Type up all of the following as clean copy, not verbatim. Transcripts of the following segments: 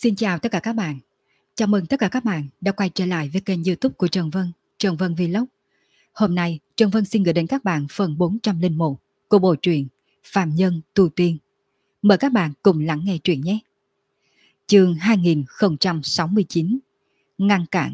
Xin chào tất cả các bạn. Chào mừng tất cả các bạn đã quay trở lại với kênh YouTube của Trần Vân Vlog. Hôm nay, Trần Vân xin gửi đến các bạn phần 401 của bộ truyện Phàm Nhân Tu Tiên. Mời các bạn cùng lắng nghe truyện nhé. Chương 2069: Ngăn cản.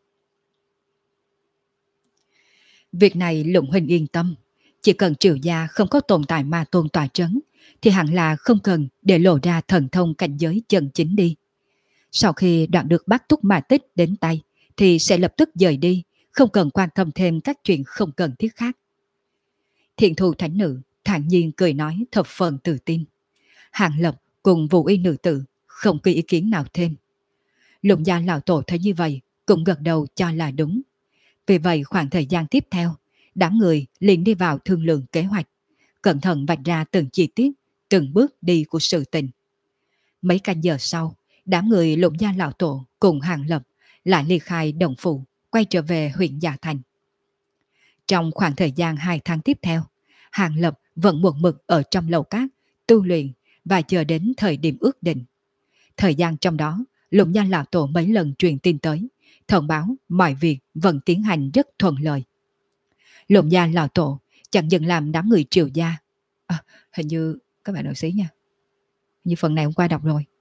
Việc này Lục Huynh yên tâm. Chỉ cần Triệu gia không có tồn tại ma tôn tọa trấn thì hẳn là không cần để lộ ra thần thông cảnh giới chân chính đi. Sau khi đoạn được bát túc ma tích đến tay thì sẽ lập tức dời đi, không cần quan tâm thêm các chuyện không cần thiết khác. Thiện thù thánh nữ thản nhiên cười nói thập phần tự tin. Hàng Lập cùng Vũ Y nữ tử không có ý kiến nào thêm. Lục gia lão tổ thấy như vậy cũng gật đầu cho là đúng. Vì vậy khoảng thời gian tiếp theo, đám người liền đi vào thương lượng kế hoạch, cẩn thận vạch ra từng chi tiết, từng bước đi của sự tình. Mấy canh giờ sau, đám người Lục gia lão tổ cùng Hàng Lập lại ly khai động phủ, quay trở về huyện Dạ Thành. Trong khoảng thời gian 2 tháng tiếp theo, Hàng Lập vẫn một mực ở trong lầu cát, tu luyện và chờ đến thời điểm ước định. Thời gian trong đó, Lục gia lão tổ mấy lần truyền tin tới, thông báo mọi việc vẫn tiến hành rất thuận lợi. Lục gia lão tổ chẳng dừng làm đám người Triệu gia. Hình như các bạn đợi xí nha. Như phần này hôm qua đọc rồi.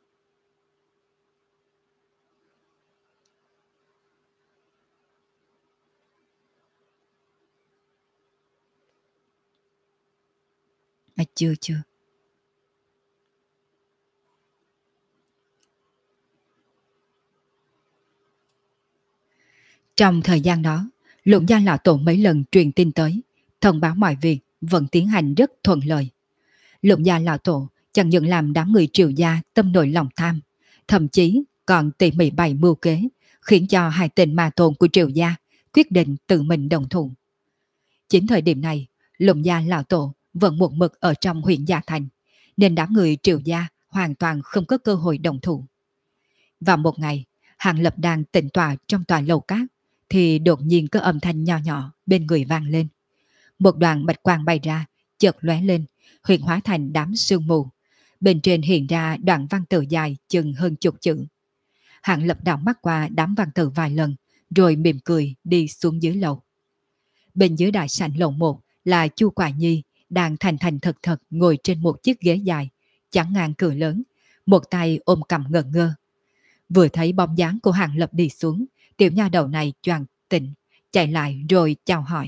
Chưa. Trong thời gian đó, Lục gia lão tổ mấy lần truyền tin tới, thông báo mọi việc vẫn tiến hành rất thuận lợi. Lục gia lão tổ chẳng những làm đám người Triệu gia tâm nổi lòng tham, thậm chí còn tỉ mỉ bày mưu kế, khiến cho hai tên ma tôn của Triệu gia quyết định tự mình đồng thủ. Chính thời điểm này, Lục gia lão tổ vẫn một mực ở trong huyện Dạ Thành, nên đám người Triệu gia hoàn toàn không có cơ hội đồng thủ. Vào một ngày, Hàng Lập đang tĩnh tọa trong tòa lầu cát, thì đột nhiên có âm thanh nhỏ nhỏ bên người vang lên. Một đoàn bạch quang bay ra, chợt lóe lên, hiện hóa thành đám sương mù. Bên trên hiện ra đoạn văn tự dài chừng hơn chục chữ. Hàng Lập đảo mắt qua đám văn tự vài lần, rồi mỉm cười đi xuống dưới lầu. Bên dưới đại sảnh lầu 1 là Chu Quả Nhi đang thành thành thật thật ngồi trên một chiếc ghế dài, chắn ngang cửa lớn, một tay ôm cằm ngẩn ngơ. Vừa thấy bóng dáng của Hàng Lập đi xuống, tiểu nha đầu này choàng tỉnh, chạy lại rồi chào hỏi.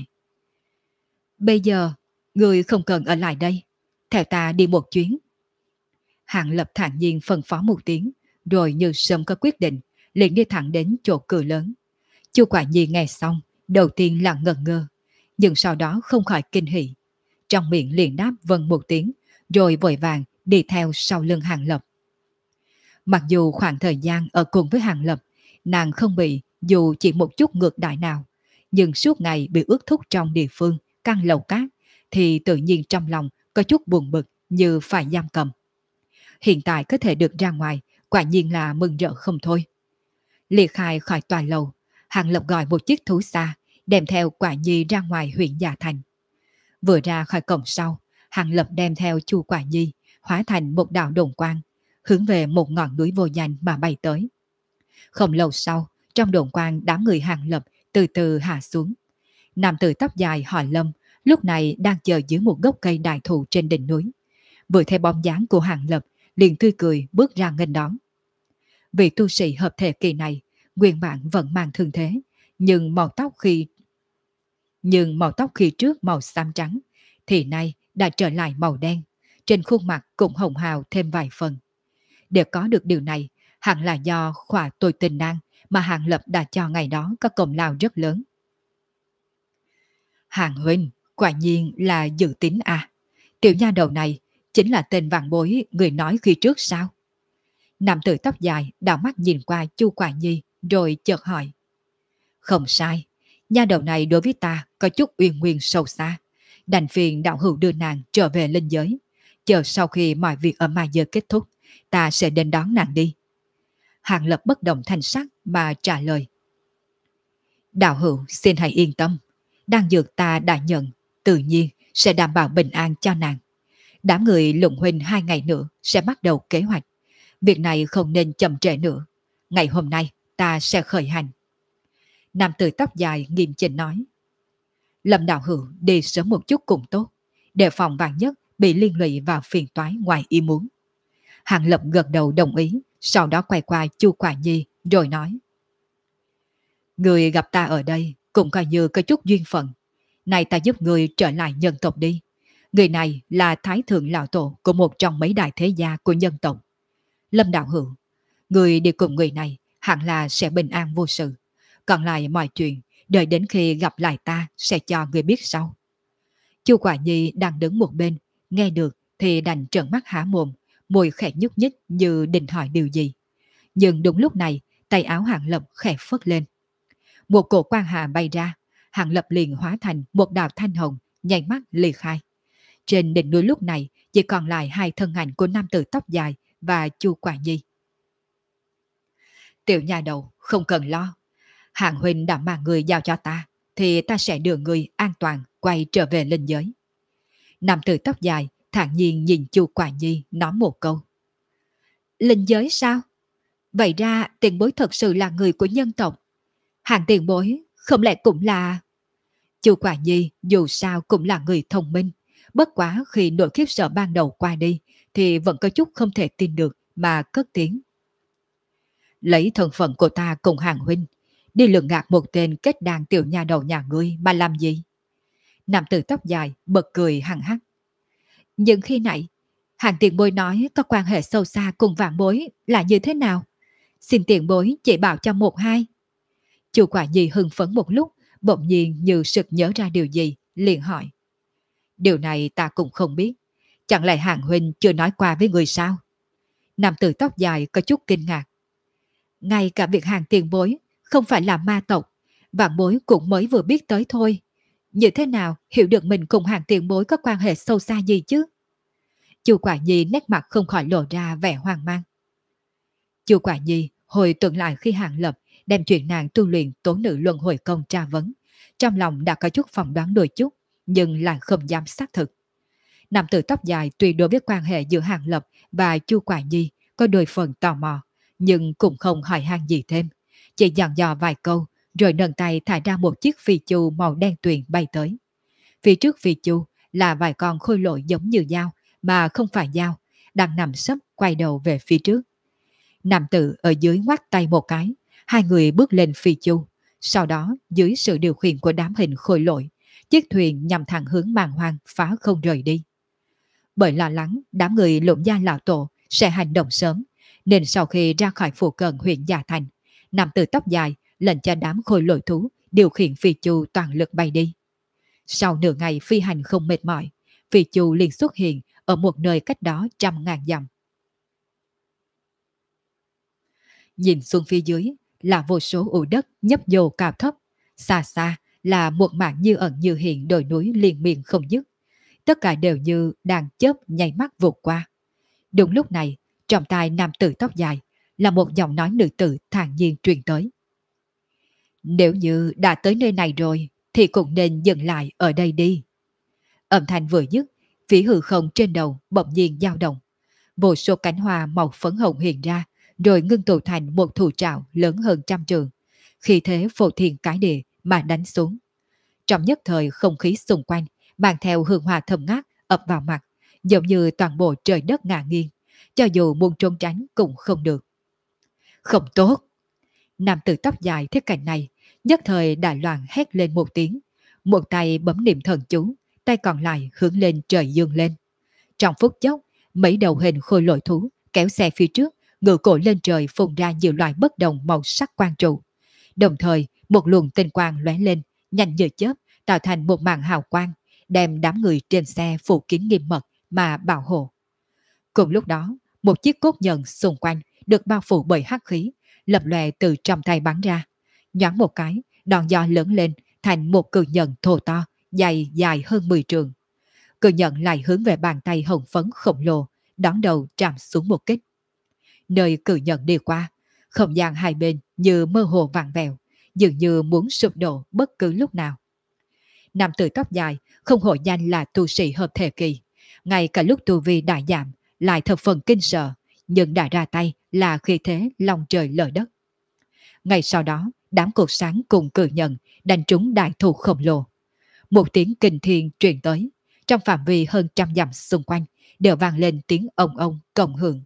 Bây giờ, người không cần ở lại đây, theo ta đi một chuyến. Hàng Lập thản nhiên phân phó một tiếng, rồi như sớm có quyết định, liền đi thẳng đến chỗ cửa lớn. Chu Quả Nhi nghe xong, đầu tiên là ngẩn ngơ, nhưng sau đó không khỏi kinh hỉ. Trong miệng liền đáp vâng một tiếng, rồi vội vàng đi theo sau lưng Hàng Lập. Mặc dù khoảng thời gian ở cùng với Hàng Lập, nàng không bị dù chỉ một chút ngược đại nào, nhưng suốt ngày bị ước thúc trong địa phương, căn lầu cát, thì tự nhiên trong lòng có chút buồn bực như phải giam cầm. Hiện tại có thể được ra ngoài, quả nhiên là mừng rỡ không thôi. Liệt khai khỏi tòa lầu, Hàng Lập gọi một chiếc thú xa, đem theo Quả Nhi ra ngoài huyện Dạ Thành. Vừa ra khỏi cổng sau, Hàng Lập đem theo Chu Quả Nhi, hóa thành một đạo đồn quang, hướng về một ngọn núi vô danh mà bay tới. Không lâu sau, trong đồn quang đám người Hàng Lập từ từ hạ xuống. Nam tử tóc dài họ Lâm lúc này đang chờ dưới một gốc cây đại thụ trên đỉnh núi. Vừa thấy bóng dáng của Hàng Lập, liền tươi cười bước ra nghênh đón. Vị tu sĩ hợp thể kỳ này nguyên bản vẫn mang thương thế, nhưng màu tóc khi trước màu xám trắng thì nay đã trở lại màu đen, trên khuôn mặt cũng hồng hào thêm vài phần. Để có được điều này, hẳn là do khỏa tôi tình năng mà Hàng Lập đã cho ngày đó có công lao rất lớn. Hàng huynh, quả nhiên là dự tính à? Tiểu nha đầu này chính là tên vạn bối người nói khi trước sao? Nam tử tóc dài đảo mắt nhìn qua Chu Quả Nhi rồi chợt hỏi. Không sai, nha đầu này đối với ta có chút uyên nguyên sâu xa. Đành phiền đạo hữu đưa nàng trở về linh giới. Chờ sau khi mọi việc ở ma giới kết thúc, ta sẽ đến đón nàng đi. Hàng Lập bất động thanh sắc mà trả lời. Đạo hữu xin hãy yên tâm, đan dược ta đã nhận, tự nhiên sẽ đảm bảo bình an cho nàng. Đám người Lục huynh 2 ngày nữa sẽ bắt đầu kế hoạch. Việc này không nên chậm trễ nữa. Ngày hôm nay ta sẽ khởi hành. Nam tử tóc dài nghiêm chỉnh nói. Lâm đạo hữu đi sớm một chút cũng tốt, đề phòng vạn nhất bị liên lụy vào phiền toái ngoài ý muốn. Hàng Lập gật đầu đồng ý, sau đó quay qua Chu Quả Nhi rồi nói. Người gặp ta ở đây cũng coi như có chút duyên phận. Này ta giúp người trở lại nhân tộc đi. Người này là Thái Thượng Lão Tổ của một trong mấy đại thế gia của nhân tộc. Lâm đạo hữu, người đi cùng người này hẳn là sẽ bình an vô sự. Còn lại mọi chuyện, đợi đến khi gặp lại ta sẽ cho người biết sau. Chu Quả Nhi đang đứng một bên, nghe được thì đành trợn mắt há mồm, môi khẽ nhúc nhích như định hỏi điều gì. Nhưng đúng lúc này, tay áo Hàng Lập khẽ phất lên. Một cổ quang hà bay ra, Hàng Lập liền hóa thành một đạo thanh hồng, nhảy mắt ly khai. Trên đỉnh núi lúc này chỉ còn lại hai thân ảnh của nam tử tóc dài và Chu Quả Nhi. Tiểu nhà đầu, không cần lo. Hàng huynh đã mang người giao cho ta, thì ta sẽ đưa người an toàn quay trở về linh giới. Nam tử tóc dài thản nhiên nhìn Chu Quả Nhi nói một câu. Linh giới sao? Vậy ra tiền bối thật sự là người của nhân tộc. Hàng tiền bối không lẽ cũng là... Chu Quả Nhi dù sao cũng là người thông minh, bất quá khi nỗi khiếp sợ ban đầu qua đi thì vẫn có chút không thể tin được mà cất tiếng. Lấy thân phận của ta cùng Hàng huynh, đi lường gạt một tên kết đàn tiểu nhà đầu nhà ngươi mà làm gì? Nam tử tóc dài bật cười hằng hắc. Nhưng khi nãy, Hàng tiền bối nói có quan hệ sâu xa cùng vạn bối là như thế nào? Xin tiền bối chỉ bảo cho một hai. Chu Quả Nhi hưng phấn một lúc, bỗng nhiên như sực nhớ ra điều gì, liền hỏi. Điều này ta cũng không biết. Chẳng lẽ Hàng huynh chưa nói qua với người sao? Nam tử tóc dài có chút kinh ngạc. Ngay cả việc Hàng tiền bối không phải là ma tộc, vạn bối cũng mới vừa biết tới thôi. Như thế nào hiểu được mình cùng Hàng tiền bối có quan hệ sâu xa gì chứ? Chu Quả Nhi nét mặt không khỏi lộ ra vẻ hoang mang. Chu Quả Nhi hồi tưởng lại khi Hàng Lập đem chuyện nàng tu luyện tố nữ luân hồi công tra vấn, trong lòng đã có chút phỏng đoán đôi chút, nhưng lại không dám xác thực. Nam tử tóc dài tuy đối với quan hệ giữa Hàng Lập và Chu Quả Nhi có đôi phần tò mò, nhưng cũng không hỏi han gì thêm, chỉ dặn dò vài câu rồi nâng tay thả ra một chiếc phi chu màu đen tuyền bay tới. Phía trước phi chu là vài con khôi lỗi giống như dao mà không phải dao, đang nằm sấp quay đầu về phía trước. Nam tử ở dưới ngoắt tay một cái, hai người bước lên phi chu, sau đó dưới sự điều khiển của đám hình khôi lỗi, chiếc thuyền nhằm thẳng hướng màn hoang phá không rời đi. Bởi lo lắng đám người Lũng Gia lão tổ sẽ hành động sớm, nên sau khi ra khỏi phủ cận huyện Già Thành, nam tử tóc dài lệnh cho đám khôi lỗi thú điều khiển phi chu toàn lực bay đi. Sau nửa ngày phi hành không mệt mỏi, phi chu liền xuất hiện ở một nơi cách đó 100.000 dặm. Nhìn xuống phía dưới là vô số ụ đất nhấp nhô cao thấp, xa xa là một mảng như ẩn như hiện đồi núi liên miên không dứt. Tất cả đều như đang chớp nháy mắt vụt qua. Đúng lúc này, trong tai nam tử tóc dài là một giọng nói nữ tử thản nhiên truyền tới. Nếu như đã tới nơi này rồi thì cũng nên dừng lại ở đây đi. Âm thanh vừa dứt, phía hư không trên đầu bỗng nhiên dao động. Vô số cánh hoa màu phấn hồng hiện ra, rồi ngưng tụ thành một thủ trảo lớn hơn 100 trượng. Khi thế phô thiên cái địa mà đánh xuống. Trong nhất thời không khí xung quanh mang theo hương hoa thơm ngát ập vào mặt, giống như toàn bộ trời đất ngả nghiêng, cho dù muốn trốn tránh cũng không được. Không tốt! Nam tử tóc dài thấy cảnh này, nhất thời đại loạn hét lên một tiếng, một tay bấm niệm thần chú, tay còn lại hướng lên trời dương lên. Trong phút chốc, mấy đầu hình khôi lỗi thú kéo xe phía trước, ngự cổ lên trời phun ra nhiều loại bất đồng màu sắc quang trụ. Đồng thời, một luồng tinh quang lóe lên, nhanh như chớp, tạo thành một màn hào quang, đem đám người trên xe phủ kín nghiêm mật mà bảo hộ. Cùng lúc đó, một chiếc cốt nhận xung quanh được bao phủ bởi hắc khí, lập lòe từ trong tay bắn ra. Nhoáng một cái, đòn gió lớn lên thành một cự nhận thô to, dài hơn 10 trường. Cự nhận lại hướng về bàn tay hồng phấn khổng lồ, đón đầu chạm xuống một kích. Nơi cự nhận đi qua, không gian hai bên như mơ hồ vàng vẹo, dường như muốn sụp đổ bất cứ lúc nào. Nam tử tóc dài không hổ danh là tu sĩ hợp thể kỳ, ngay cả lúc tu vi đại giảm lại thập phần kinh sợ, nhưng đã ra tay là khi thế lòng trời lở đất. Ngay sau đó, đám cột sáng cùng cự nhận đánh trúng đại thủ khổng lồ. Một tiếng kinh thiên truyền tới, trong phạm vi hơn trăm dặm xung quanh đều vang lên tiếng ông ông cộng hưởng.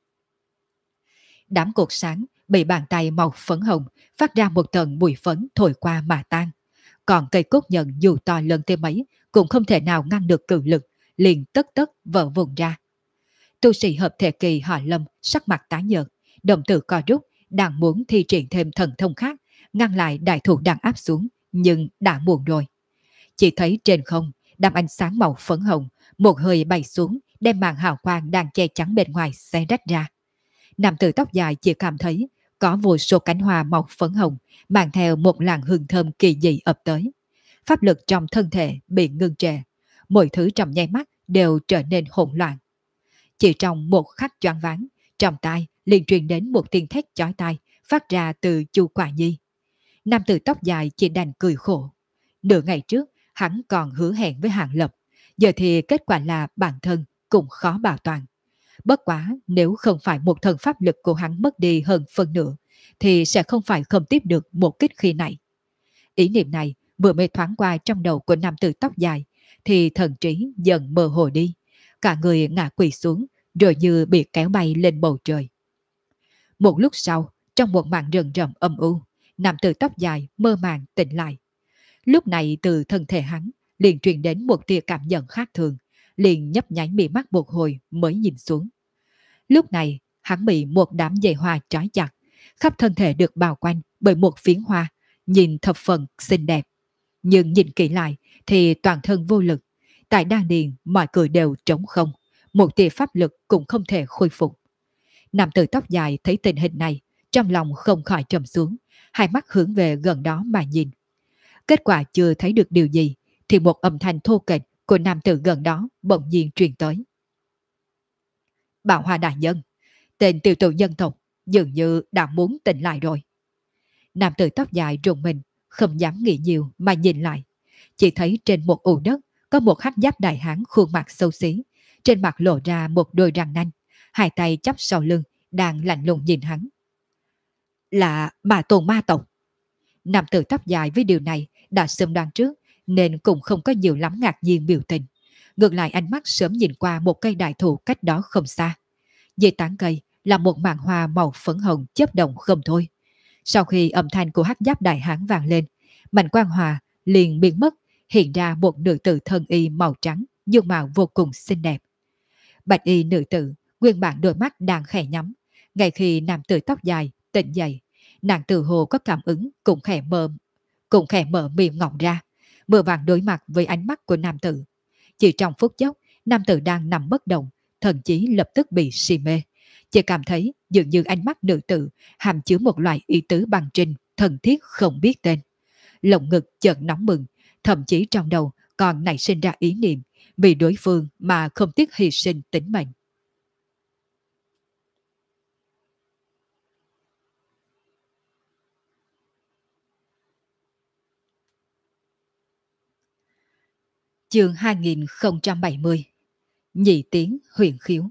Đám cột sáng bị bàn tay màu phấn hồng phát ra một tầng bụi phấn thổi qua mà tan. Còn cây cốt nhận dù to lớn tới mấy cũng không thể nào ngăn được cự lực, liền tất tất vỡ vụn ra. Tu sĩ hợp thể kỳ họ Lâm sắc mặt tái nhợt, đồng tử co rút, đang muốn thi triển thêm thần thông khác, ngăn lại đại thủ đang áp xuống, nhưng đã muộn rồi. Chỉ thấy trên không, đám ánh sáng màu phấn hồng, một hơi bay xuống, đem màn hào quang đang che chắn bên ngoài xé rách ra. Nam tử tóc dài chỉ cảm thấy có vô số cánh hoa màu phấn hồng mang theo một làn hương thơm kỳ dị ập tới. Pháp lực trong thân thể bị ngưng trệ, mọi thứ trong nháy mắt đều trở nên hỗn loạn. Chỉ trong một khắc choáng váng, trong tai liền truyền đến một tiếng thét chói tai phát ra từ Chu Quả Nhi. Nam tử tóc dài chỉ đành cười khổ. Nửa ngày trước, hắn còn hứa hẹn với Hàng Lập, giờ thì kết quả là bản thân cũng khó bảo toàn. Bất quá nếu không phải một thần pháp lực của hắn mất đi hơn phân nửa, thì sẽ không phải không tiếp được một kích khi này. Ý niệm này vừa mới thoáng qua trong đầu của nam tử tóc dài, thì thần trí dần mơ hồ đi. Cả người ngã quỳ xuống, rồi như bị kéo bay lên bầu trời. Một lúc sau, trong một màn rừng rậm âm u, nam tử tóc dài mơ màng tỉnh lại. Lúc này từ thân thể hắn liền truyền đến một tia cảm nhận khác thường, liền nhấp nháy mí mắt một hồi mới nhìn xuống. Lúc này hắn bị một đám dây hoa trói chặt, khắp thân thể được bao quanh bởi một phiến hoa, nhìn thập phần xinh đẹp. Nhưng nhìn kỹ lại thì toàn thân vô lực, tại đan điền mọi cử đều trống không, một tia pháp lực cũng không thể khôi phục. Nam tử tóc dài thấy tình hình này, trong lòng không khỏi trầm xuống, hai mắt hướng về gần đó mà nhìn. Kết quả chưa thấy được điều gì, thì một âm thanh thô kệch của nam tử gần đó bỗng nhiên truyền tới. Bảo Hoa đại nhân, tên tiểu tử nhân tộc dường như đã muốn tỉnh lại rồi. Nam tử tóc dài rùng mình, không dám nghĩ nhiều mà nhìn lại. Chỉ thấy trên một ụ đất có một hắc giáp đại hán khuôn mặt xấu xí, trên mặt lộ ra một đôi răng nanh, hai tay chắp sau lưng, đang lạnh lùng nhìn hắn. Là bà Tôn ma tộc. Nam tử tóc dài với điều này đã sớm đoán trước, nên cũng không có nhiều lắm ngạc nhiên biểu tình. Ngược lại ánh mắt sớm nhìn qua một cây đại thụ cách đó không xa. Dưới tán cây là một màn hoa màu phấn hồng chớp động không thôi. Sau khi âm thanh của hắc giáp đại hán vang lên, mảnh quang hòa liền biến mất, hiện ra một nữ tử thân y màu trắng, dung mạo vô cùng xinh đẹp. Bạch y nữ tử, nguyên bản đôi mắt đang khẽ nhắm. Ngay khi nam tử tóc dài tỉnh dậy, nàng tự hồ có cảm ứng cũng khẽ mở miệng ngọng ra, vừa vàng đối mặt với ánh mắt của nam tử. Chỉ trong phút chốc, nam tử đang nằm bất động, thần chí lập tức bị si mê. Chỉ cảm thấy dường như ánh mắt nữ tử hàm chứa một loại ý tứ bằng trinh, thần thiết không biết tên. Lồng ngực chợt nóng bừng, thậm chí trong đầu còn nảy sinh ra ý niệm vì đối phương mà không tiếc hy sinh tính mệnh. Chương 2070. Nhị tiếng huyền khiếu.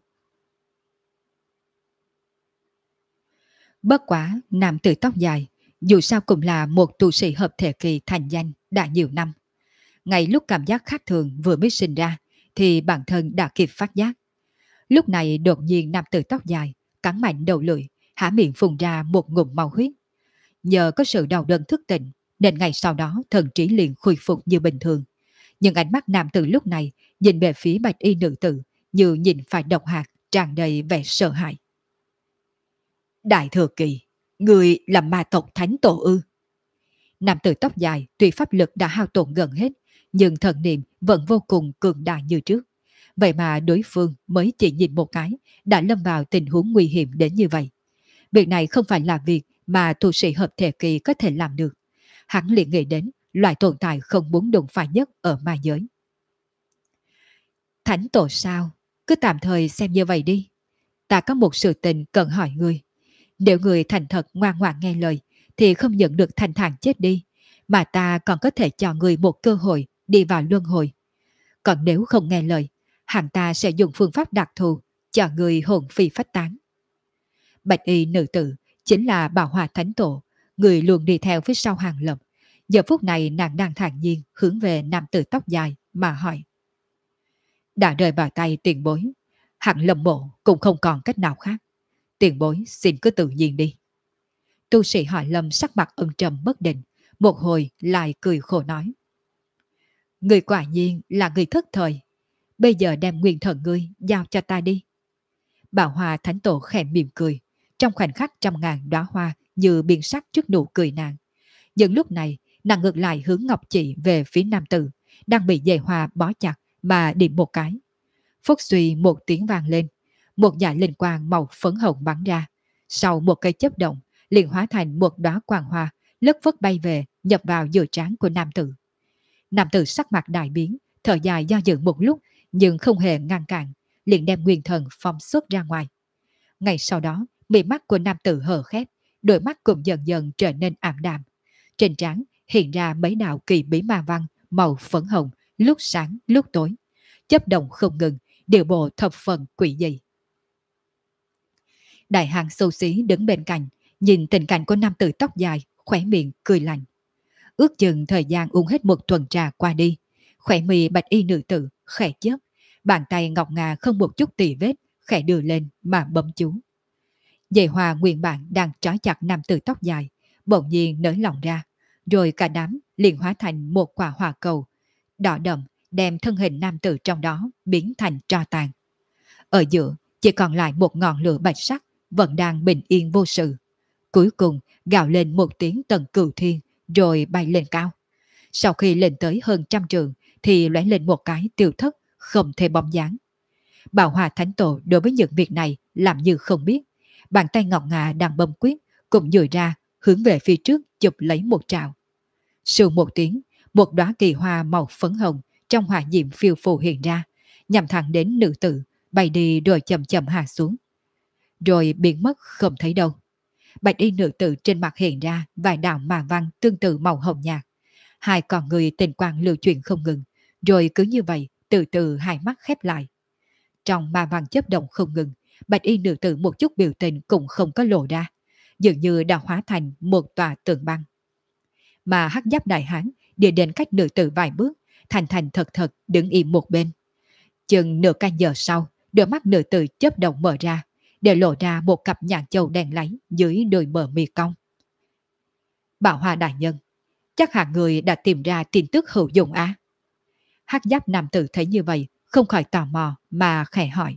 Bất quá nam tử tóc dài dù sao cũng là một tu sĩ hợp thể kỳ thành danh đã nhiều năm. Ngay lúc cảm giác khác thường vừa mới sinh ra thì bản thân đã kịp phát giác. Lúc này đột nhiên nam tử tóc dài cắn mạnh đầu lưỡi, há miệng phun ra một ngụm máu huyết. Nhờ có sự đau đớn thức tỉnh nên ngày sau đó thần trí liền khôi phục như bình thường. Nhưng ánh mắt nam tử lúc này nhìn về phía bạch y nữ tử như nhìn phải độc hạt, tràn đầy vẻ sợ hãi. Đại thừa kỳ, người là ma tộc thánh tổ ư? Nam tử tóc dài tuy pháp lực đã hao tổn gần hết, nhưng thần niệm vẫn vô cùng cường đại như trước. Vậy mà đối phương mới chỉ nhìn một cái đã lâm vào tình huống nguy hiểm đến như vậy. Việc này không phải là việc mà tu sĩ hợp thể kỳ có thể làm được. Hắn liền nghĩ đến loại tồn tại không muốn đụng phải nhất ở ma giới. Thánh tổ sao? Cứ tạm thời xem như vậy đi. Ta có một sự tình cần hỏi ngươi. Nếu người thành thật ngoan ngoãn nghe lời thì không nhận được thành thản chết đi, mà ta còn có thể cho người một cơ hội đi vào luân hồi. Còn nếu không nghe lời, hẳn ta sẽ dùng phương pháp đặc thù cho người hồn phi phách tán. Bạch y nữ tử chính là Bảo Hòa Thánh Tổ, người luôn đi theo phía sau Hàng Lập. Giờ phút này nàng đang thản nhiên hướng về nam tử tóc dài mà hỏi. Đã rơi vào tay tiền bối, Hàng Lâm mộ cũng không còn cách nào khác. Tiền bối xin cứ tự nhiên đi. Tu sĩ họ Lâm sắc mặt âm trầm bất định, một hồi lại cười khổ nói. Người quả nhiên là người thất thời. Bây giờ đem nguyên thần ngươi giao cho ta đi. Bảo Hòa Thánh Tổ khẽ mỉm cười, trong khoảnh khắc trăm ngàn đóa hoa như biên sắc trước nụ cười nàng. Nhưng lúc này, nàng ngược lại hướng ngọc chỉ về phía nam tử, đang bị dây hoa bó chặt mà điểm một cái. Phốc suy một tiếng vang lên, một dải linh quang màu phấn hồng bắn ra. Sau một cây chớp động, liền hóa thành một đóa quang hoa, lất phất bay về, nhập vào giữa trán của nam tử. Nam tử sắc mặt đại biến, thở dài do dự một lúc, nhưng không hề ngăn cản, liền đem nguyên thần phóng xuất ra ngoài. Ngay sau đó, mí mắt của nam tử hờ khép, đôi mắt cũng dần dần trở nên ảm đạm. Trên trán hiện ra mấy đạo kỳ bí ma văn màu phấn hồng, lúc sáng lúc tối, chớp động không ngừng, điều bộ thập phần quỷ dị. Đại hán xấu xí đứng bên cạnh, nhìn tình cảnh của nam tử tóc dài, khóe miệng cười lạnh. Ước chừng thời gian uống hết một tuần trà qua đi, khóe mi bạch y nữ tử khẽ chớp, bàn tay ngọc ngà không một chút tì vết, khẽ đưa lên mà bấm chú. Dây hoa nguyên bản đang trói chặt nam tử tóc dài, bỗng nhiên nới lỏng ra, rồi cả đám liền hóa thành một quả hỏa cầu đỏ đậm, đem thân hình nam tử trong đó biến thành tro tàn. Ở giữa chỉ còn lại một ngọn lửa bạch sắc vẫn đang bình yên vô sự. Cuối cùng gào lên một tiếng tận cửu thiên, rồi bay lên cao. Sau khi lên tới hơn 100 trượng thì lóe lên một cái tiêu thất, không thể bóng dáng. Bảo Hòa Thánh Tổ đối với những việc này làm như không biết. Bàn tay ngọc ngà đang bấm quyết cũng dời ra, hướng về phía trước chụp lấy một trào. Sưu một tiếng, một đóa kỳ hoa màu phấn hồng trong hỏa diệm phiêu phù hiện ra, nhằm thẳng đến nữ tử, bay đi rồi chậm chậm hạ xuống, rồi biến mất không thấy đâu. Bạch y nữ tử trên mặt hiện ra vài đạo mà văn tương tự màu hồng nhạt, hai con người tình quang lưu chuyển không ngừng, rồi cứ như vậy từ từ hai mắt khép lại. Trong ma văn chớp động không ngừng, bạch y nữ tử một chút biểu tình cũng không có lộ ra, dường như đã hóa thành một tòa tượng băng. Mà hắc giáp đại hán đi đến cách nữ tử vài bước, thành thành thật thật đứng im một bên. Chừng nửa canh giờ sau, đôi mắt nữ tử chớp động mở ra, để lộ ra một cặp nhãn châu đen láy dưới đôi bờ mi cong. Bảo Hòa đại nhân, chắc hẳn người đã tìm ra tin tức hữu dụng á. Hắc giáp nam tử thấy như vậy, không khỏi tò mò mà khẽ hỏi.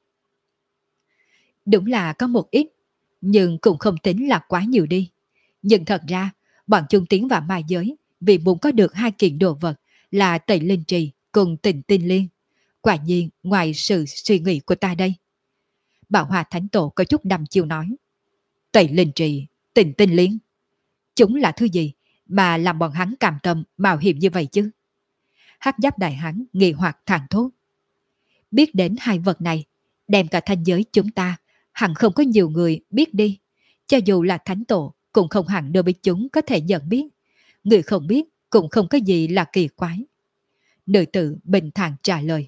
Đúng là có một ít, nhưng cũng không tính là quá nhiều đi. Nhưng thật ra, bọn chúng tiến vào ma giới vì muốn có được hai kiện đồ vật là Tẩy Linh Trì cùng Tình Tinh Liên. Quả nhiên ngoài sự suy nghĩ của ta đây. Bảo Hòa Thánh Tổ có chút đăm chiêu nói. Tẩy Linh Trì, Tình Tinh Liên, chúng là thứ gì mà làm bọn hắn cam tâm mạo hiểm như vậy chứ? Hắc giáp đại hán nghi hoặc thản thốt. Biết đến hai vật này, đem cả thanh giới chúng ta, hẳn không có nhiều người biết đi. Cho dù là Thánh Tổ, cũng không hẳn đối với chúng có thể nhận biết. Người không biết cũng không có gì là kỳ quái. Nữ tử bình thản trả lời.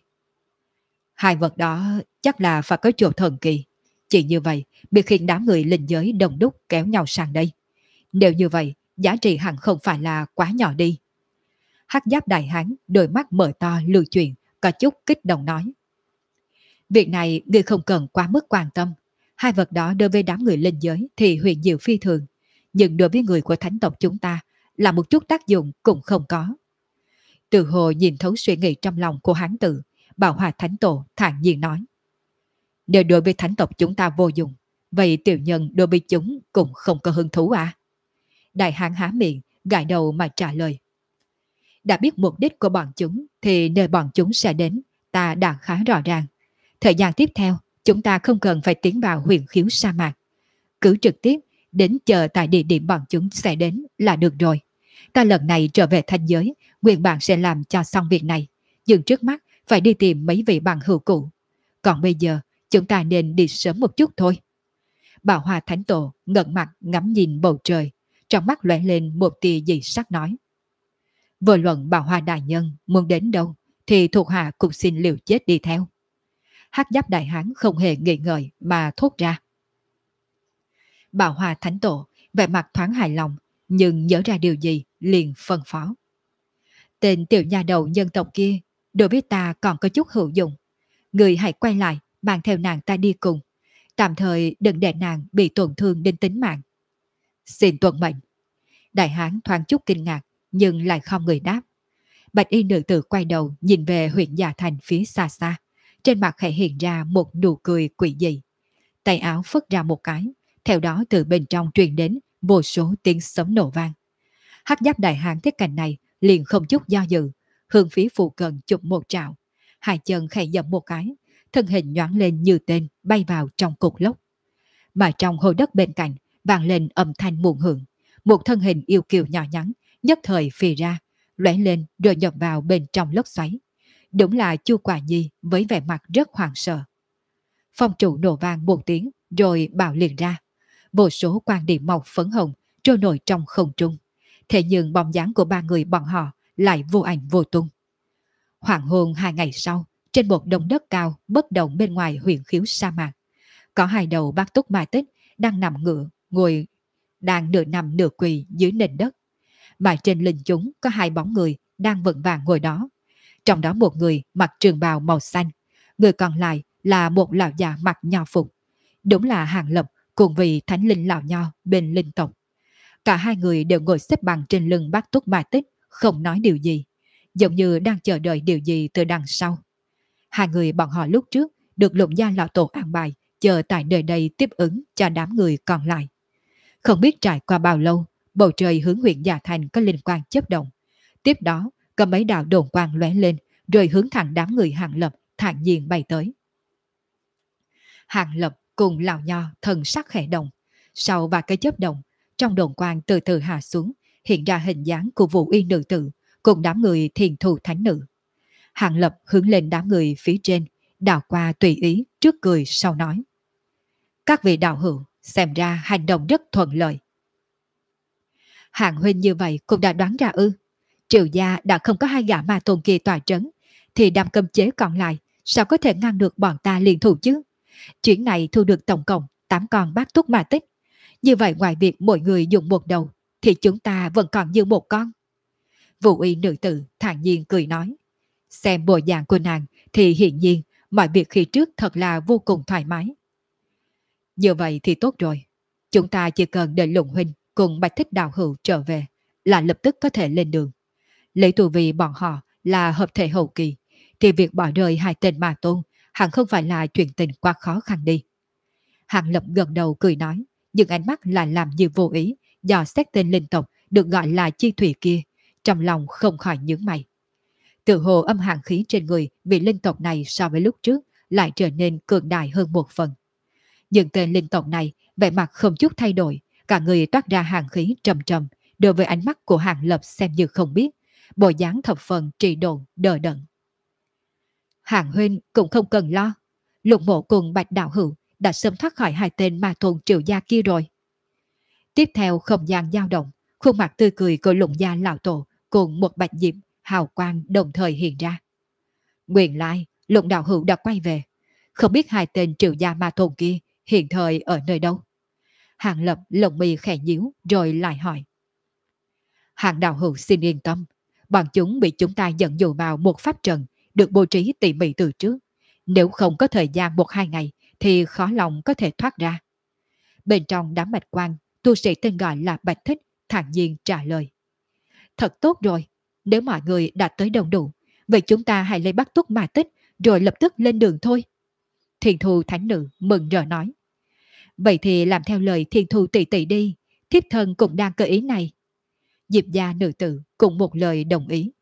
Hai vật đó chắc là phải có chỗ thần kỳ. Chỉ như vậy bị khiến đám người linh giới đông đúc kéo nhau sang đây. Nếu như vậy, giá trị hẳn không phải là quá nhỏ đi. Hắc giáp đại hán đôi mắt mở to lưu chuyển, có chút kích động nói. Việc này người không cần quá mức quan tâm. Hai vật đó đối với đám người linh giới thì huyền diệu phi thường, nhưng đối với người của thánh tộc chúng ta là một chút tác dụng cũng không có. Từ hồ nhìn thấu suy nghĩ trong lòng của hán tử, Bảo Hòa Thánh Tổ thản nhiên nói. Nếu đối với thánh tộc chúng ta vô dụng, vậy tiểu nhân đối với chúng cũng không có hứng thú à? Đại hán há miệng, gãi đầu mà trả lời. Đã biết mục đích của bọn chúng thì nơi bọn chúng sẽ đến, ta đã khá rõ ràng. Thời gian tiếp theo, chúng ta không cần phải tiến vào huyền khiếu sa mạc. Cứ trực tiếp đến chờ tại địa điểm bọn chúng sẽ đến là được rồi. Ta lần này trở về thanh giới, nguyên bản sẽ làm cho xong việc này. Nhưng trước mắt phải đi tìm mấy vị bằng hữu cũ. Còn bây giờ, chúng ta nên đi sớm một chút thôi. Bảo Hòa Thánh Tổ ngẩng mặt ngắm nhìn bầu trời, trong mắt lóe lên một tia dị sắc nói. Vô luận Bảo Hòa đại nhân muốn đến đâu, thì thuộc hạ cũng xin liều chết đi theo. Hắc giáp đại hán không hề nghĩ ngợi mà thốt ra. Bảo Hòa Thánh Tổ vẻ mặt thoáng hài lòng, nhưng nhớ ra điều gì liền phân phó. Tên tiểu nhà đầu nhân tộc kia đối với ta còn có chút hữu dụng. Người hãy quay lại mang theo nàng ta đi cùng. Tạm thời đừng để nàng bị tổn thương đến tính mạng. Xin tuân mệnh. Đại hán thoáng chút kinh ngạc nhưng lại không người đáp. Bạch y nữ tử quay đầu nhìn về huyện Già Thành phía xa xa. Trên mặt khẽ hiện ra một nụ cười quỷ dị. Tay áo phất ra một cái. Theo đó từ bên trong truyền đến vô số tiếng sấm nổ vang. Hắc giáp đại hán thấy cảnh này liền không chút do dự, hướng phía phụ cận chụp một trảo, hai chân khẽ dậm một cái, thân hình nhoáng lên như tên bay vào trong cột lốc. Mà trong hồ đất bên cạnh vang lên âm thanh muộn hưởng, một thân hình yêu kiều nhỏ nhắn nhất thời phì ra, lóe lên rồi nhập vào bên trong lốc xoáy. Đúng là Chu Quả Nhi với vẻ mặt rất hoảng sợ. Phong trụ nổ vang một tiếng rồi bạo liền ra, vô số quang điểm màu phấn hồng trôi nổi trong không trung. Thế nhưng bóng dáng của ba người bọn họ lại vô ảnh vô tung. Hoàng hôn 2 ngày sau, trên một đồng đất cao bất động bên ngoài huyện khiếu sa mạc, có hai đầu bác túc ma tích đang nằm ngửa, ngồi đang nửa nằm nửa quỳ dưới nền đất. Mà trên lưng chúng có hai bóng người đang vững vàng ngồi đó. Trong đó một người mặc trường bào màu xanh, người còn lại là một lão già mặc nho phục. Đúng là Hàng Lập cùng vị thánh linh lão nho bên linh tộc. Cả hai người đều ngồi xếp bằng trên lưng bác túc ma tích, không nói điều gì, giống như đang chờ đợi điều gì từ đằng sau. Hai người bọn họ lúc trước được Lục Gia lão tổ an bài chờ tại nơi đây tiếp ứng cho đám người còn lại. Không biết trải qua bao lâu, bầu trời hướng huyện Già Thành có linh quang chớp động. Tiếp đó, có mấy đạo đồn quang lóe lên, rồi hướng thẳng đám người Hàng Lập thản nhiên bay tới. Hàng Lập cùng lão nho thần sắc khẽ động, sau vài cái chớp động, trong đồn quang từ từ hạ xuống, hiện ra hình dáng của Vũ Y nữ tử cùng đám người thiền thù thánh nữ. Hàng Lập hướng lên đám người phía trên, đảo qua tùy ý, trước cười sau nói: các vị đạo hữu, xem ra hành động rất thuận lợi. Hàng huynh như vậy cũng đã đoán ra ư? Triệu gia đã không có hai gã ma tôn kia tỏa trấn, thì đám cầm chế còn lại sao có thể ngăn được bọn ta liên thủ chứ? Chuyến này thu được tổng cộng 8 con bát túc ma tích. Như vậy ngoài việc mỗi người dùng một đầu, thì chúng ta vẫn còn dư một con. Vũ Y nữ tử thản nhiên cười nói. Xem bộ dạng của nàng thì hiển nhiên mọi việc khi trước thật là vô cùng thoải mái. Như vậy thì tốt rồi. Chúng ta chỉ cần đợi Lục huynh cùng Bạch Thích đạo hữu trở về là lập tức có thể lên đường. Lấy tù vì bọn họ là hợp thể hậu kỳ, thì việc bỏ rơi hai tên ma tôn hẳn không phải là chuyện tình quá khó khăn đi. Hàng Lập gần đầu cười nói, nhưng ánh mắt là làm như vô ý, dò xét tên linh tộc được gọi là chi thủy kia, trong lòng không khỏi nhướng mày. Tự hồ âm hàn khí trên người vị linh tộc này so với lúc trước lại trở nên cường đại hơn một phần. Nhưng tên linh tộc này vẻ mặt không chút thay đổi, cả người toát ra hàn khí trầm trầm, đối với ánh mắt của Hàng Lập xem như không biết, bộ dáng thập phần trì độn đờ đẫn. Hàng huynh cũng không cần lo, Lục Mộ cùng Bạch đạo hữu đã sớm thoát khỏi hai tên ma thôn Triệu gia kia rồi. Tiếp theo không gian dao động, khuôn mặt tươi cười của Lục gia lão tổ cùng một bạch diệm hào quang đồng thời hiện ra. Nguyên lai Lục đạo hữu đã quay về, không biết hai tên Triệu gia ma thôn kia hiện thời ở nơi đâu. Hàng Lập lồng mi khẽ nhíu rồi lại hỏi. Hàng đạo hữu xin yên tâm, bọn chúng bị chúng ta dẫn dụ vào một pháp trận được bố trí tỉ mỉ từ trước. Nếu không có thời gian 1-2 ngày thì khó lòng có thể thoát ra. Bên trong đám bạch quang, tu sĩ tên gọi là Bạch Thích thản nhiên trả lời. Thật tốt rồi, nếu mọi người đã tới đông đủ, vậy chúng ta hãy lấy bắt túc ma tích rồi lập tức lên đường thôi. Thiên Thu thánh nữ mừng rỡ nói. Vậy thì làm theo lời Thiên Thu tỷ tỷ đi, thiếp thân cũng đang cơ ý này. Diệp gia nữ tử cùng một lời đồng ý.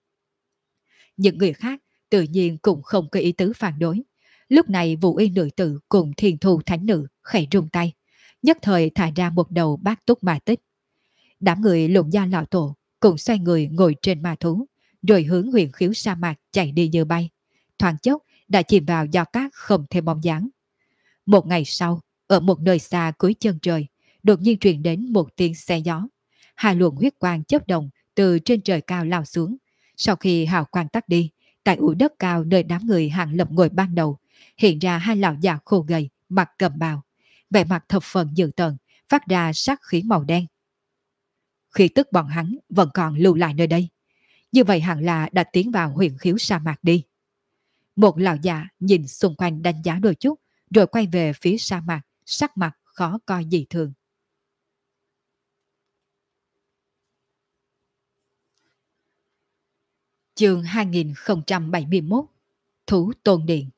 Những người khác tự nhiên cũng không có ý tứ phản đối. Lúc này Vũ Y nữ tử cùng Thiên Thu thánh nữ khẽ rung tay, nhất thời thả ra một đầu bát túc ma tích. Đám người Lục gia lão tổ cùng xoay người ngồi trên ma thú, rồi hướng huyền khiếu sa mạc chạy đi như bay. Thoáng chốc đã chìm vào gió cát không thêm bóng dáng. Một ngày sau, ở một nơi xa cuối chân trời, đột nhiên truyền đến một tiếng xe gió. Hai luồng huyết quang chớp động từ trên trời cao lao xuống. Sau khi hào quang tắt đi, tại ụ đất cao nơi đám người Hàng Lập ngồi ban đầu, hiện ra hai lão già khô gầy, mặt cầm bào, vẻ mặt thập phần dữ tợn, phát ra sát khí màu đen. Khi tức bọn hắn vẫn còn lưu lại nơi đây. Như vậy hẳn là đã tiến vào huyền khiếu sa mạc đi. Một lão già nhìn xung quanh đánh giá đôi chút, rồi quay về phía sa mạc, sắc mặt khó coi dị thường. Chương 2071 Thú Tôn Điện.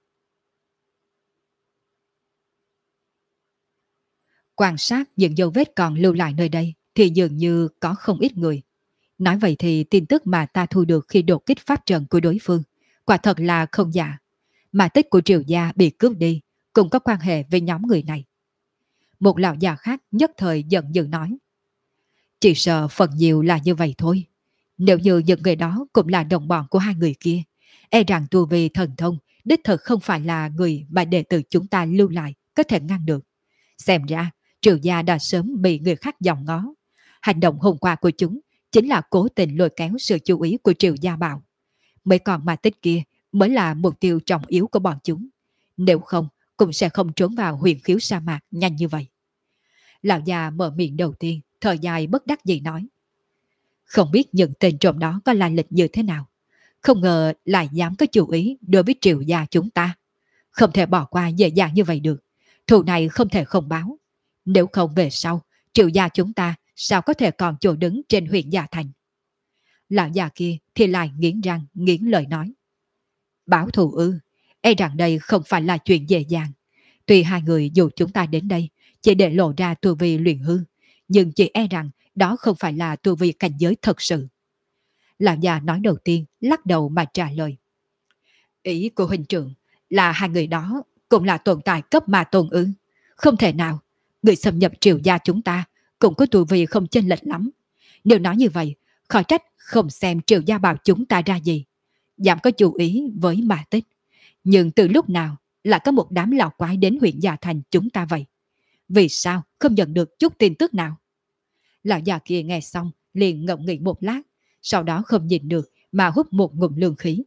Quan sát những dấu vết còn lưu lại nơi đây thì dường như có không ít người. Nói vậy thì tin tức mà ta thu được khi đột kích pháp trận của đối phương quả thật là không giả. Mà tích của Triều Gia bị cướp đi cũng có quan hệ với nhóm người này. Một lão già khác nhất thời giận dữ nói. Chỉ sợ phần nhiều là như vậy thôi. Nếu như những người đó cũng là đồng bọn của hai người kia, e rằng tu vi thần thông đích thực không phải là người mà đệ tử chúng ta lưu lại có thể ngăn được. Xem ra Triều Gia đã sớm bị người khác dòm ngó. Hành động hôm qua của chúng chính là cố tình lôi kéo sự chú ý của Triều Gia Bảo. Mấy con ma tích kia mới là mục tiêu trọng yếu của bọn chúng. Nếu không, cũng sẽ không trốn vào huyền khiếu sa mạc nhanh như vậy. Lão già mở miệng đầu tiên, thở dài bất đắc dĩ nói. Không biết những tên trộm đó có lai lịch như thế nào. Không ngờ lại dám có chú ý đối với Triều Gia chúng ta. Không thể bỏ qua dễ dàng như vậy được. Thù này không thể không báo. Nếu không về sau, Triều Gia chúng ta sao có thể còn chỗ đứng trên huyện Gia Thành. Lão già kia thì lại nghiến răng nghiến lời nói. Báo thù ư, e rằng đây không phải là chuyện dễ dàng. Tuy hai người dù chúng ta đến đây chỉ để lộ ra tu vi luyện hư, nhưng chỉ e rằng đó không phải là tu vi cảnh giới thật sự. Lão già nói đầu tiên lắc đầu mà trả lời. Ý của huynh trưởng là hai người đó cũng là tồn tại cấp ma tôn ư? Không thể nào, người xâm nhập Triều Gia chúng ta cũng có tu vi không chênh lệch lắm. Nếu nói như vậy, khỏi trách không xem Triều Gia bảo chúng ta ra gì. Dám có chú ý với ma tích. Nhưng từ lúc nào lại có một đám lão quái đến huyện Gia Thành chúng ta vậy? Vì sao không nhận được chút tin tức nào? Lão già kia nghe xong liền ngậm nghĩ một lát, sau đó không nhìn được mà hút một ngụm lương khí.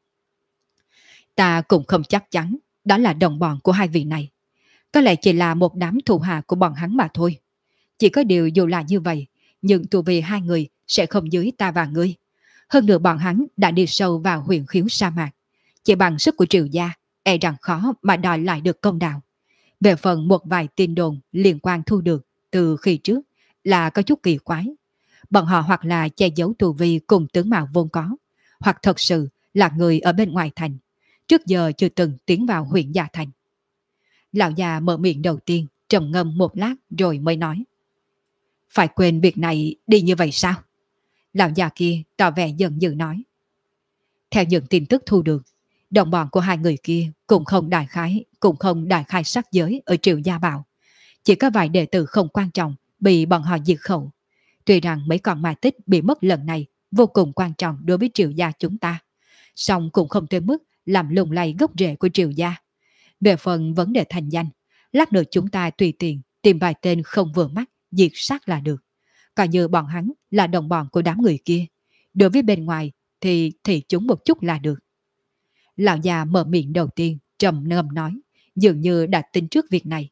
Ta cũng không chắc chắn đó là đồng bọn của hai vị này. Có lẽ chỉ là một đám thù hạ của bọn hắn mà thôi. Chỉ có điều dù là như vậy, nhưng tu vi hai người sẽ không dưới ta và ngươi. Hơn nữa bọn hắn đã đi sâu vào huyền khiếu sa mạc. Chỉ bằng sức của Triều Gia, e rằng khó mà đòi lại được công đạo. Về phần một vài tin đồn liên quan thu được từ khi trước là có chút kỳ quái. Bọn họ hoặc là che giấu tu vi cùng tướng mạo vốn có, hoặc thật sự là người ở bên ngoài thành, trước giờ chưa từng tiến vào huyện Gia Thành. Lão già mở miệng đầu tiên, trầm ngâm một lát rồi mới nói. Phải quên việc này đi như vậy sao? Lão già kia tỏ vẻ giận dữ nói. Theo những tin tức thu được, đồng bọn của hai người kia cũng không đại khai sắc giới ở Triệu Gia Bảo. Chỉ có vài đệ tử không quan trọng bị bọn họ diệt khẩu. Tuy rằng mấy con ma tích bị mất lần này vô cùng quan trọng đối với Triệu Gia chúng ta, song cũng không tới mức làm lung lay gốc rễ của Triệu Gia. Về phần vấn đề thành danh, lát nữa chúng ta tùy tiện tìm vài tên không vừa mắt diệt sát là được. Coi như bọn hắn là đồng bọn của đám người kia. Đối với bên ngoài thì chúng một chút là được. Lão già mở miệng đầu tiên trầm ngâm nói, dường như đã tính trước việc này.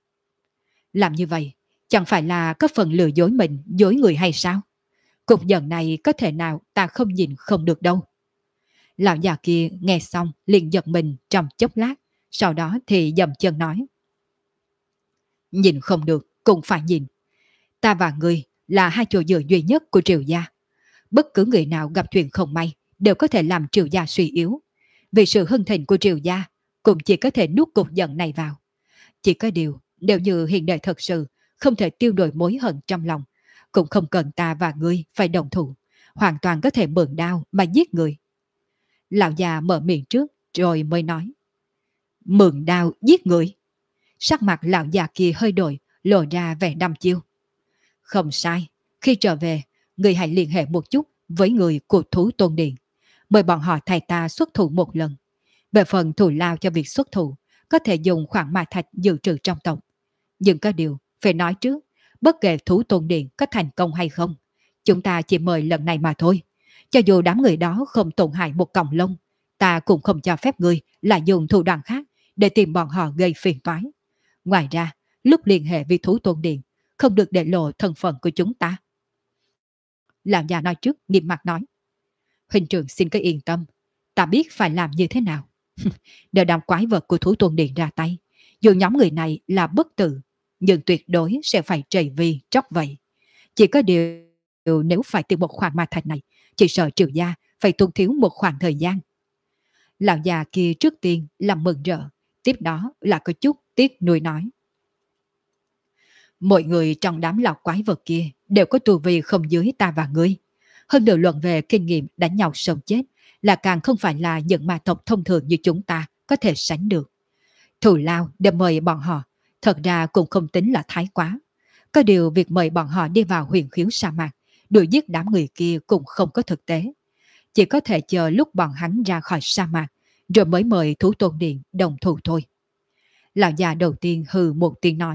Làm như vậy chẳng phải là có phần lừa dối mình, dối người hay sao? Cục giận này có thể nào ta không nhìn không được đâu. Lão già kia nghe xong liền giật mình trong chốc lát, sau đó thì dậm chân nói. Nhìn không được cũng phải nhìn. Ta và ngươi là hai chỗ dựa duy nhất của Triều Gia. Bất cứ người nào gặp chuyện không may đều có thể làm Triều Gia suy yếu. Vì sự hưng thịnh của Triều Gia cũng chỉ có thể nuốt cục giận này vào. Chỉ có điều nếu như hiện đời thật sự không thể tiêu đổi mối hận trong lòng, cũng không cần ta và ngươi phải đồng thủ, hoàn toàn có thể mượn đao mà giết người. Lão già mở miệng trước rồi mới nói. Mượn đao giết người? Sắc mặt lão già kia hơi đổi, lộ ra vẻ đăm chiêu. Không sai, khi trở về, người hãy liên hệ một chút với người của Thú Tôn Điện. Mời bọn họ thay ta xuất thủ một lần. Về phần thù lao cho việc xuất thủ, có thể dùng khoản ma thạch dự trữ trong tộc. Nhưng có điều, phải nói trước, bất kể Thú Tôn Điện có thành công hay không, chúng ta chỉ mời lần này mà thôi. Cho dù đám người đó không tổn hại một cọng lông, ta cũng không cho phép người lại dùng thủ đoạn khác để tìm bọn họ gây phiền toái. Ngoài ra, lúc liên hệ với thú tôn điện, không được để lộ thân phận của chúng ta. Lão già nói trước nghiêm mặt nói, huynh trưởng xin cứ yên tâm, ta biết phải làm như thế nào. Nếu đám quái vật của thú tôn điện ra tay, dù nhóm người này là bất tử, nhưng tuyệt đối sẽ phải trầy vì tróc vậy. Chỉ có điều nếu phải tìm một khoản ma thạch này, chỉ sợ Triệu gia phải tuân thiếu một khoảng thời gian. Lão già kia trước tiên làm mừng rỡ, tiếp đó là có chút tiếc nuối nói. Mọi người trong đám lão quái vật kia đều có tu vi không dưới ta và ngươi. Hơn nữa luận về kinh nghiệm đánh nhau sống chết là càng không phải là những ma tộc thông thường như chúng ta có thể sánh được. Thù lao để mời bọn họ thật ra cũng không tính là thái quá. Có điều việc mời bọn họ đi vào huyền khiếu sa mạc đuổi giết đám người kia cũng không có thực tế. Chỉ có thể chờ lúc bọn hắn ra khỏi sa mạc rồi mới mời thú tôn điện đồng thủ thôi. Lão già đầu tiên hừ một tiếng nói.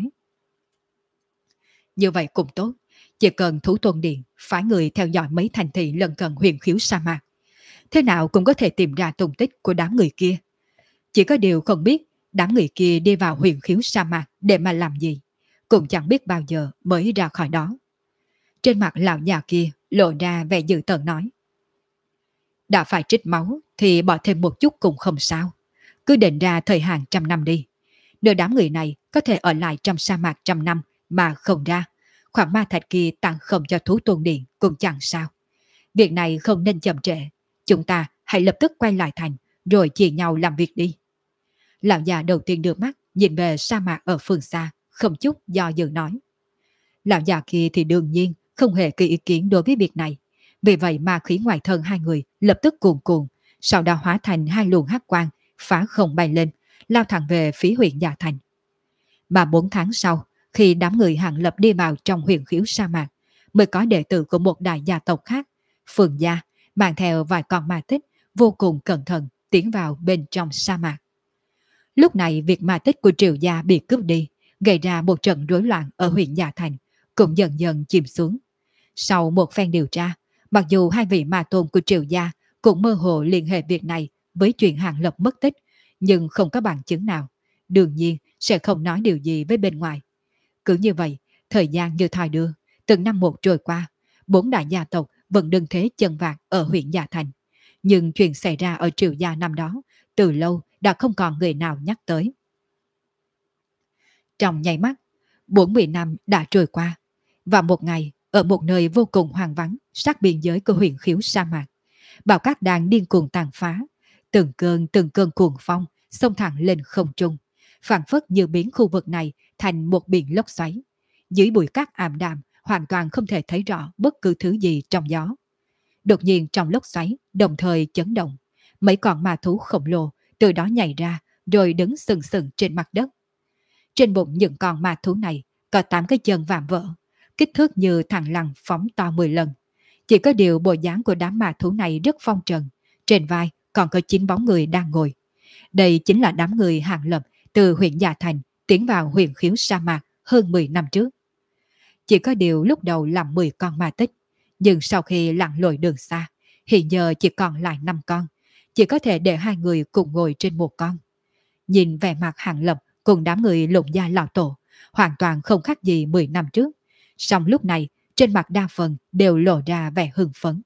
Như vậy cũng tốt, chỉ cần thú tôn điện phái người theo dõi mấy thành thị lân cận huyền khiếu sa mạc, thế nào cũng có thể tìm ra tung tích của đám người kia. Chỉ có điều không biết đám người kia đi vào huyền khiếu sa mạc để mà làm gì, cũng chẳng biết bao giờ mới ra khỏi đó. Trên mặt lão già kia lộ ra vẻ dữ tợn nói. Đã phải trích máu thì bỏ thêm một chút cũng không sao. Cứ định ra thời hạn 100 năm đi. Nếu đám người này có thể ở lại trong sa mạc 100 năm mà không ra, khoản ma thạch kia tặng không cho thú tôn điện cũng chẳng sao. Việc này không nên chậm trễ. Chúng ta hãy lập tức quay lại thành rồi chia nhau làm việc đi. Lão già đầu tiên đưa mắt nhìn về sa mạc ở phương xa, không chút do dự nói. Lão già kia thì đương nhiên không hề có ý kiến đối với việc này. Vì vậy mà khí ngoài thân hai người lập tức cuồn cuộn, sau đó hóa thành hai luồng hắc quang, phá không bay lên, lao thẳng về phía huyện Dạ Thành. Mà 4 tháng sau, khi đám người Hàng Lập đi vào trong huyền khiếu sa mạc, mới có đệ tử của một đại gia tộc khác, Phường Gia, mang theo vài con ma tích, vô cùng cẩn thận tiến vào bên trong sa mạc. Lúc này việc ma tích của Triệu Gia bị cướp đi, gây ra một trận rối loạn ở huyện Dạ Thành, cũng dần dần chìm xuống. Sau một phen điều tra, mặc dù hai vị ma tôn của Triệu Gia cũng mơ hồ liên hệ việc này với chuyện Hàng Lập mất tích, nhưng không có bằng chứng nào. Đương nhiên sẽ không nói điều gì với bên ngoài. Cứ như vậy, thời gian như thoi đưa, từng năm một trôi qua, 4 đại gia tộc vẫn đương thế chân vạc ở huyện Dạ Thành. Nhưng chuyện xảy ra ở Triệu Gia năm đó, từ lâu đã không còn người nào nhắc tới. Trong nháy mắt, 40 năm đã trôi qua, và một ngày, ở một nơi vô cùng hoang vắng, sát biên giới của huyện khiếu sa mạc, bão cát đang điên cuồng tàn phá, từng cơn cuồng phong xông thẳng lên không trung, phảng phất như biến khu vực này thành một biển lốc xoáy. Dưới bụi cát ảm đạm, hoàn toàn không thể thấy rõ bất cứ thứ gì trong gió. Đột nhiên trong lốc xoáy đồng thời chấn động, mấy con ma thú khổng lồ từ đó nhảy ra rồi đứng sừng sừng trên mặt đất. Trên bụng những con ma thú này có 8 cái chân vạm vỡ, kích thước như thằng lằn phóng to 10 lần. Chỉ có điều bộ dáng của đám ma thú này rất phong trần, trên vai còn có 9 bóng người đang ngồi. Đây chính là đám người Hàng Lập từ huyện Dạ Thành tiến vào huyền khiếu sa mạc hơn 10 năm trước. Chỉ có điều lúc đầu làm 10 con ma tích, nhưng sau khi lặn lội đường xa, hiện giờ chỉ còn lại 5 con, chỉ có thể để hai người cùng ngồi trên một con. Nhìn vẻ mặt Hàng Lập cùng đám người Lục gia lão tổ, hoàn toàn không khác gì 10 năm trước. Song lúc này, trên mặt đa phần đều lộ ra vẻ hưng phấn.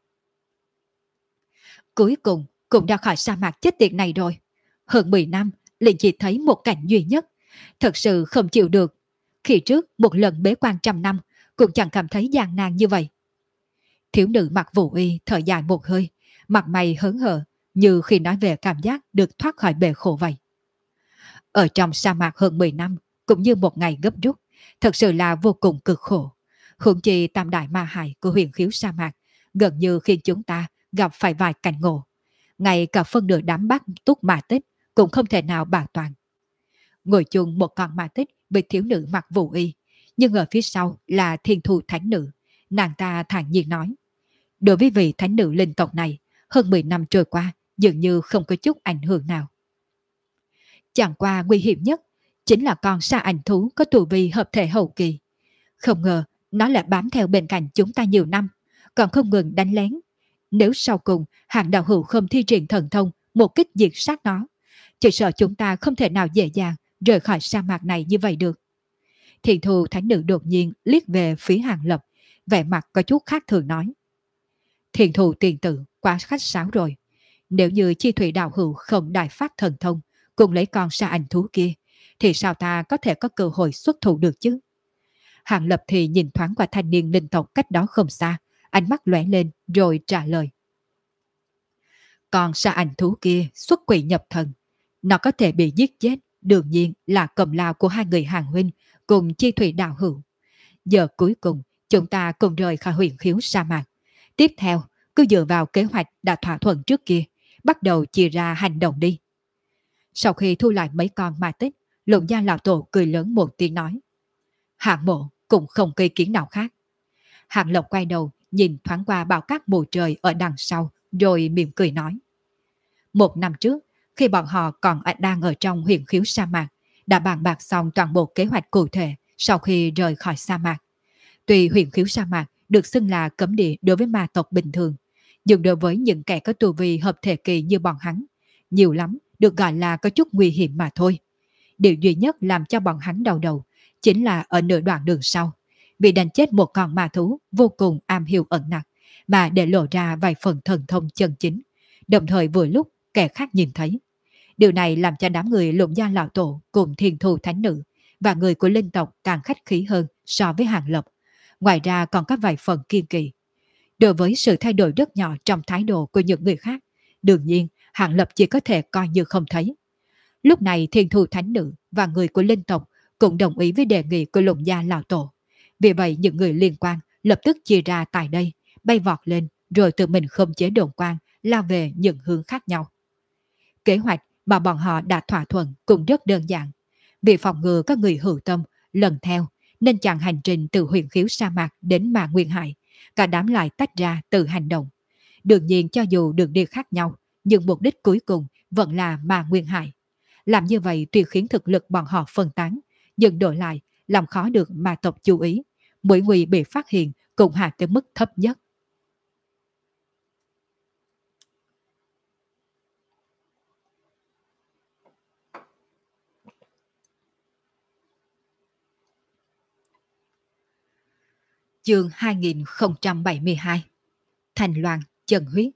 Cuối cùng, cũng ra khỏi sa mạc chết tiệt này rồi. Hơn 10 năm, liền chỉ thấy một cảnh duy nhất. Thật sự không chịu được. Khi trước, một lần bế quan 100 năm, cũng chẳng cảm thấy gian nan như vậy. Thiếu nữ mặc vũ y thở dài một hơi, mặt mày hớn hở, như khi nói về cảm giác được thoát khỏi bể khổ vậy. Ở trong sa mạc hơn 10 năm, cũng như một ngày gấp rút, thật sự là vô cùng cực khổ. Huống chi tam đại ma hài của huyền khiếu sa mạc, gần như khiến chúng ta gặp phải vài cảnh ngộ. Ngay cả phân nửa đám bát túc ma tích cũng không thể nào bảo toàn. Ngồi chung một con ma tích bị thiếu nữ mặc vũ y, nhưng ở phía sau là thiên thu thánh nữ. Nàng ta thản nhiên nói, đối với vị thánh nữ linh tộc này, hơn 10 năm trôi qua dường như không có chút ảnh hưởng nào. Chẳng qua nguy hiểm nhất chính là con sa ảnh thú có tu vi hợp thể hậu kỳ. Không ngờ nó lại bám theo bên cạnh chúng ta nhiều năm, còn không ngừng đánh lén. Nếu sau cùng Hàng đạo hữu không thi triển thần thông một kích diệt sát nó, chỉ sợ chúng ta không thể nào dễ dàng rời khỏi sa mạc này như vậy được. Thiền thù thánh nữ đột nhiên liếc về phía Hàng Lập, vẻ mặt có chút khác thường nói. Thiền thù tiền tử quá khách sáo rồi. Nếu như chi thủy đạo hữu không đại phát thần thông cùng lấy con sa ảnh thú kia, thì sao ta có thể có cơ hội xuất thủ được chứ? Hàng Lập thì nhìn thoáng qua thanh niên linh tộc cách đó không xa, ánh mắt lóe lên rồi trả lời. Còn sa ảnh thú kia xuất quỷ nhập thần, nó có thể bị giết chết, đương nhiên là cầm lao của hai người Hàng huynh cùng chi thủy đạo hữu. Giờ cuối cùng, chúng ta cùng rời khỏi huyền khiếu sa mạc. Tiếp theo, cứ dựa vào kế hoạch đã thỏa thuận trước kia, bắt đầu chia ra hành động đi. Sau khi thu lại mấy con ma tích, Lục Gia lão tổ cười lớn một tiếng nói. Hạng Mộ cũng không cây kiến nào khác. Hạng Lộc quay đầu nhìn thoáng qua bão cát bầu trời ở đằng sau, rồi mỉm cười nói. Một năm trước, khi bọn họ còn đang ở trong huyền khiếu sa mạc, đã bàn bạc xong toàn bộ kế hoạch cụ thể sau khi rời khỏi sa mạc. Tuy huyền khiếu sa mạc được xưng là cấm địa đối với ma tộc bình thường, nhưng đối với những kẻ có tu vi hợp thể kỳ như bọn hắn, nhiều lắm được gọi là có chút nguy hiểm mà thôi. Điều duy nhất làm cho bọn hắn đau đầu chính là ở nửa đoạn đường sau, bị đánh chết một con ma thú vô cùng am hiểu ẩn nặc, mà để lộ ra vài phần thần thông chân chính, đồng thời vừa lúc kẻ khác nhìn thấy. Điều này làm cho đám người Lục Gia lão tổ cùng Thiên Thù thánh nữ và người của linh tộc càng khách khí hơn so với Hàng Lập. Ngoài ra còn có vài phần kiên kỳ. Đối với sự thay đổi rất nhỏ trong thái độ của những người khác, đương nhiên Hàng Lập chỉ có thể coi như không thấy. Lúc này Thiên Thù thánh nữ và người của linh tộc cũng đồng ý với đề nghị của Lục Gia lão tổ. Vì vậy những người liên quan lập tức chia ra tại đây, bay vọt lên rồi tự mình khống chế đồn quang lao về những hướng khác nhau. Kế hoạch mà bọn họ đã thỏa thuận cũng rất đơn giản. Vì phòng ngừa các người hữu tâm lần theo nên chặn hành trình từ huyền khiếu sa mạc đến Ma Nguyên Hải, cả đám lại tách ra tự hành động. Đương nhiên cho dù đường đi khác nhau, nhưng mục đích cuối cùng vẫn là Ma Nguyên Hải. Làm như vậy tuy khiến thực lực bọn họ phân tán, nhưng đổi lại làm khó được ma tộc chú ý, mỗi nguy bị phát hiện cũng hạ tới mức thấp nhất. Chương 2072 Thành Loan Chân Huyết.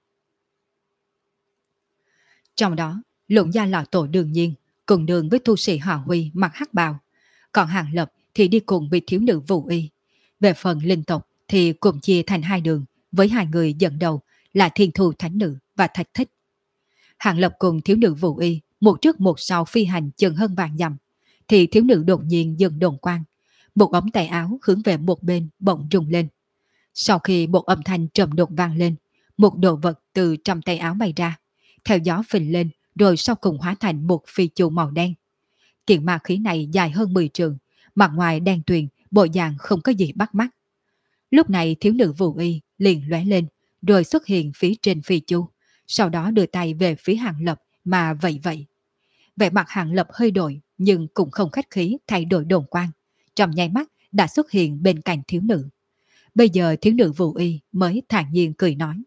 Trong đó, Lục Gia lão tổ đương nhiên cùng đường với tu sĩ họ Huy mặc hắc bào, còn Hàng Lập thì đi cùng với thiếu nữ Vũ Y. Về phần linh tộc thì cùng chia thành hai đường, với hai người dẫn đầu là Thiên Thù thánh nữ và Thạch Thích. Hàng Lập cùng thiếu nữ Vũ Y một trước một sau phi hành chừng hơn vạn dặm, thì thiếu nữ đột nhiên dừng đồn quang, một ống tay áo hướng về một bên bỗng rung lên. Sau khi một âm thanh trầm đột vang lên, một đồ vật từ trong tay áo bay ra, theo gió phình lên rồi sau cùng hóa thành một phi chu màu đen. Kiện ma khí này dài hơn 10 trượng, mặt ngoài đen tuyền, bộ dạng không có gì bắt mắt. Lúc này thiếu nữ Vũ Y liền lóe lên, rồi xuất hiện phía trên phi chu, sau đó đưa tay về phía Hàng Lập mà vậy vậy. Vẻ mặt Hàng Lập hơi đổi, nhưng cũng không khách khí thay đổi đồn quang, trong nháy mắt đã xuất hiện bên cạnh thiếu nữ. Bây giờ thiếu nữ Vũ Y mới thản nhiên cười nói.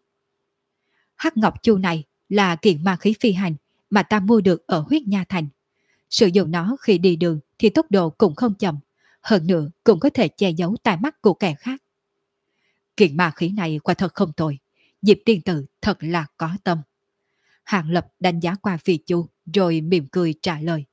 Hắc Ngọc Chu này là kiện ma khí phi hành mà ta mua được ở huyết nha thành. Sử dụng nó khi đi đường thì tốc độ cũng không chậm, hơn nữa cũng có thể che giấu tai mắt của kẻ khác. Kiện ma khí này quả thật không tồi, Diệp tiên tử thật là có tâm. Hàng Lập đánh giá qua phi chu rồi mỉm cười trả lời.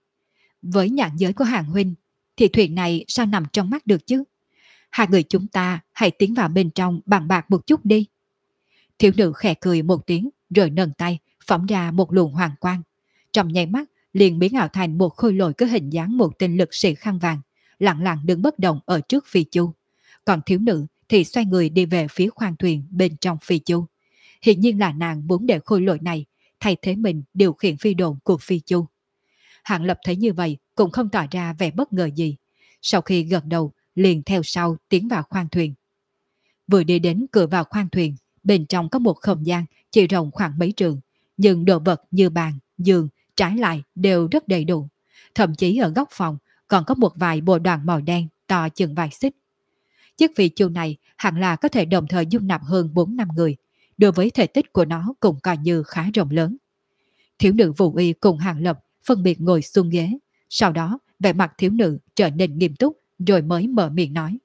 Với nhãn giới của Hàng huynh thì thuyền này sao nằm trong mắt được chứ? Hai người chúng ta hãy tiến vào bên trong bàn bạc một chút đi. Thiếu nữ khẽ cười một tiếng rồi nâng tay phóng ra một luồng hoàng quang. Trong nháy mắt liền biến ảo thành một khôi lỗi có hình dáng một tên lực sĩ khăn vàng, lặng lặng đứng bất động ở trước phi chu. Còn thiếu nữ thì xoay người đi về phía khoang thuyền bên trong phi chu. Hiển nhiên là nàng muốn để khôi lỗi này thay thế mình điều khiển phi độn của phi chu. Hàng Lập thấy như vậy cũng không tỏ ra vẻ bất ngờ gì. Sau khi gật đầu liền theo sau tiến vào khoang thuyền. Vừa đi đến cửa vào khoang thuyền, bên trong có một không gian chỉ rộng khoảng mấy trượng, nhưng đồ vật như bàn, giường, trái lại đều rất đầy đủ. Thậm chí ở góc phòng còn có một vài bộ đoàn màu đen to chừng vài xích. Chiếc phi chu này hẳn là có thể đồng thời dung nạp hơn 4-5 người. Đối với thể tích của nó cũng coi như khá rộng lớn. Thiếu nữ Vũ Y cùng Hàng Lập phân biệt ngồi xuống ghế, sau đó Vẻ mặt thiếu nữ trở nên nghiêm túc rồi mới mở miệng nói.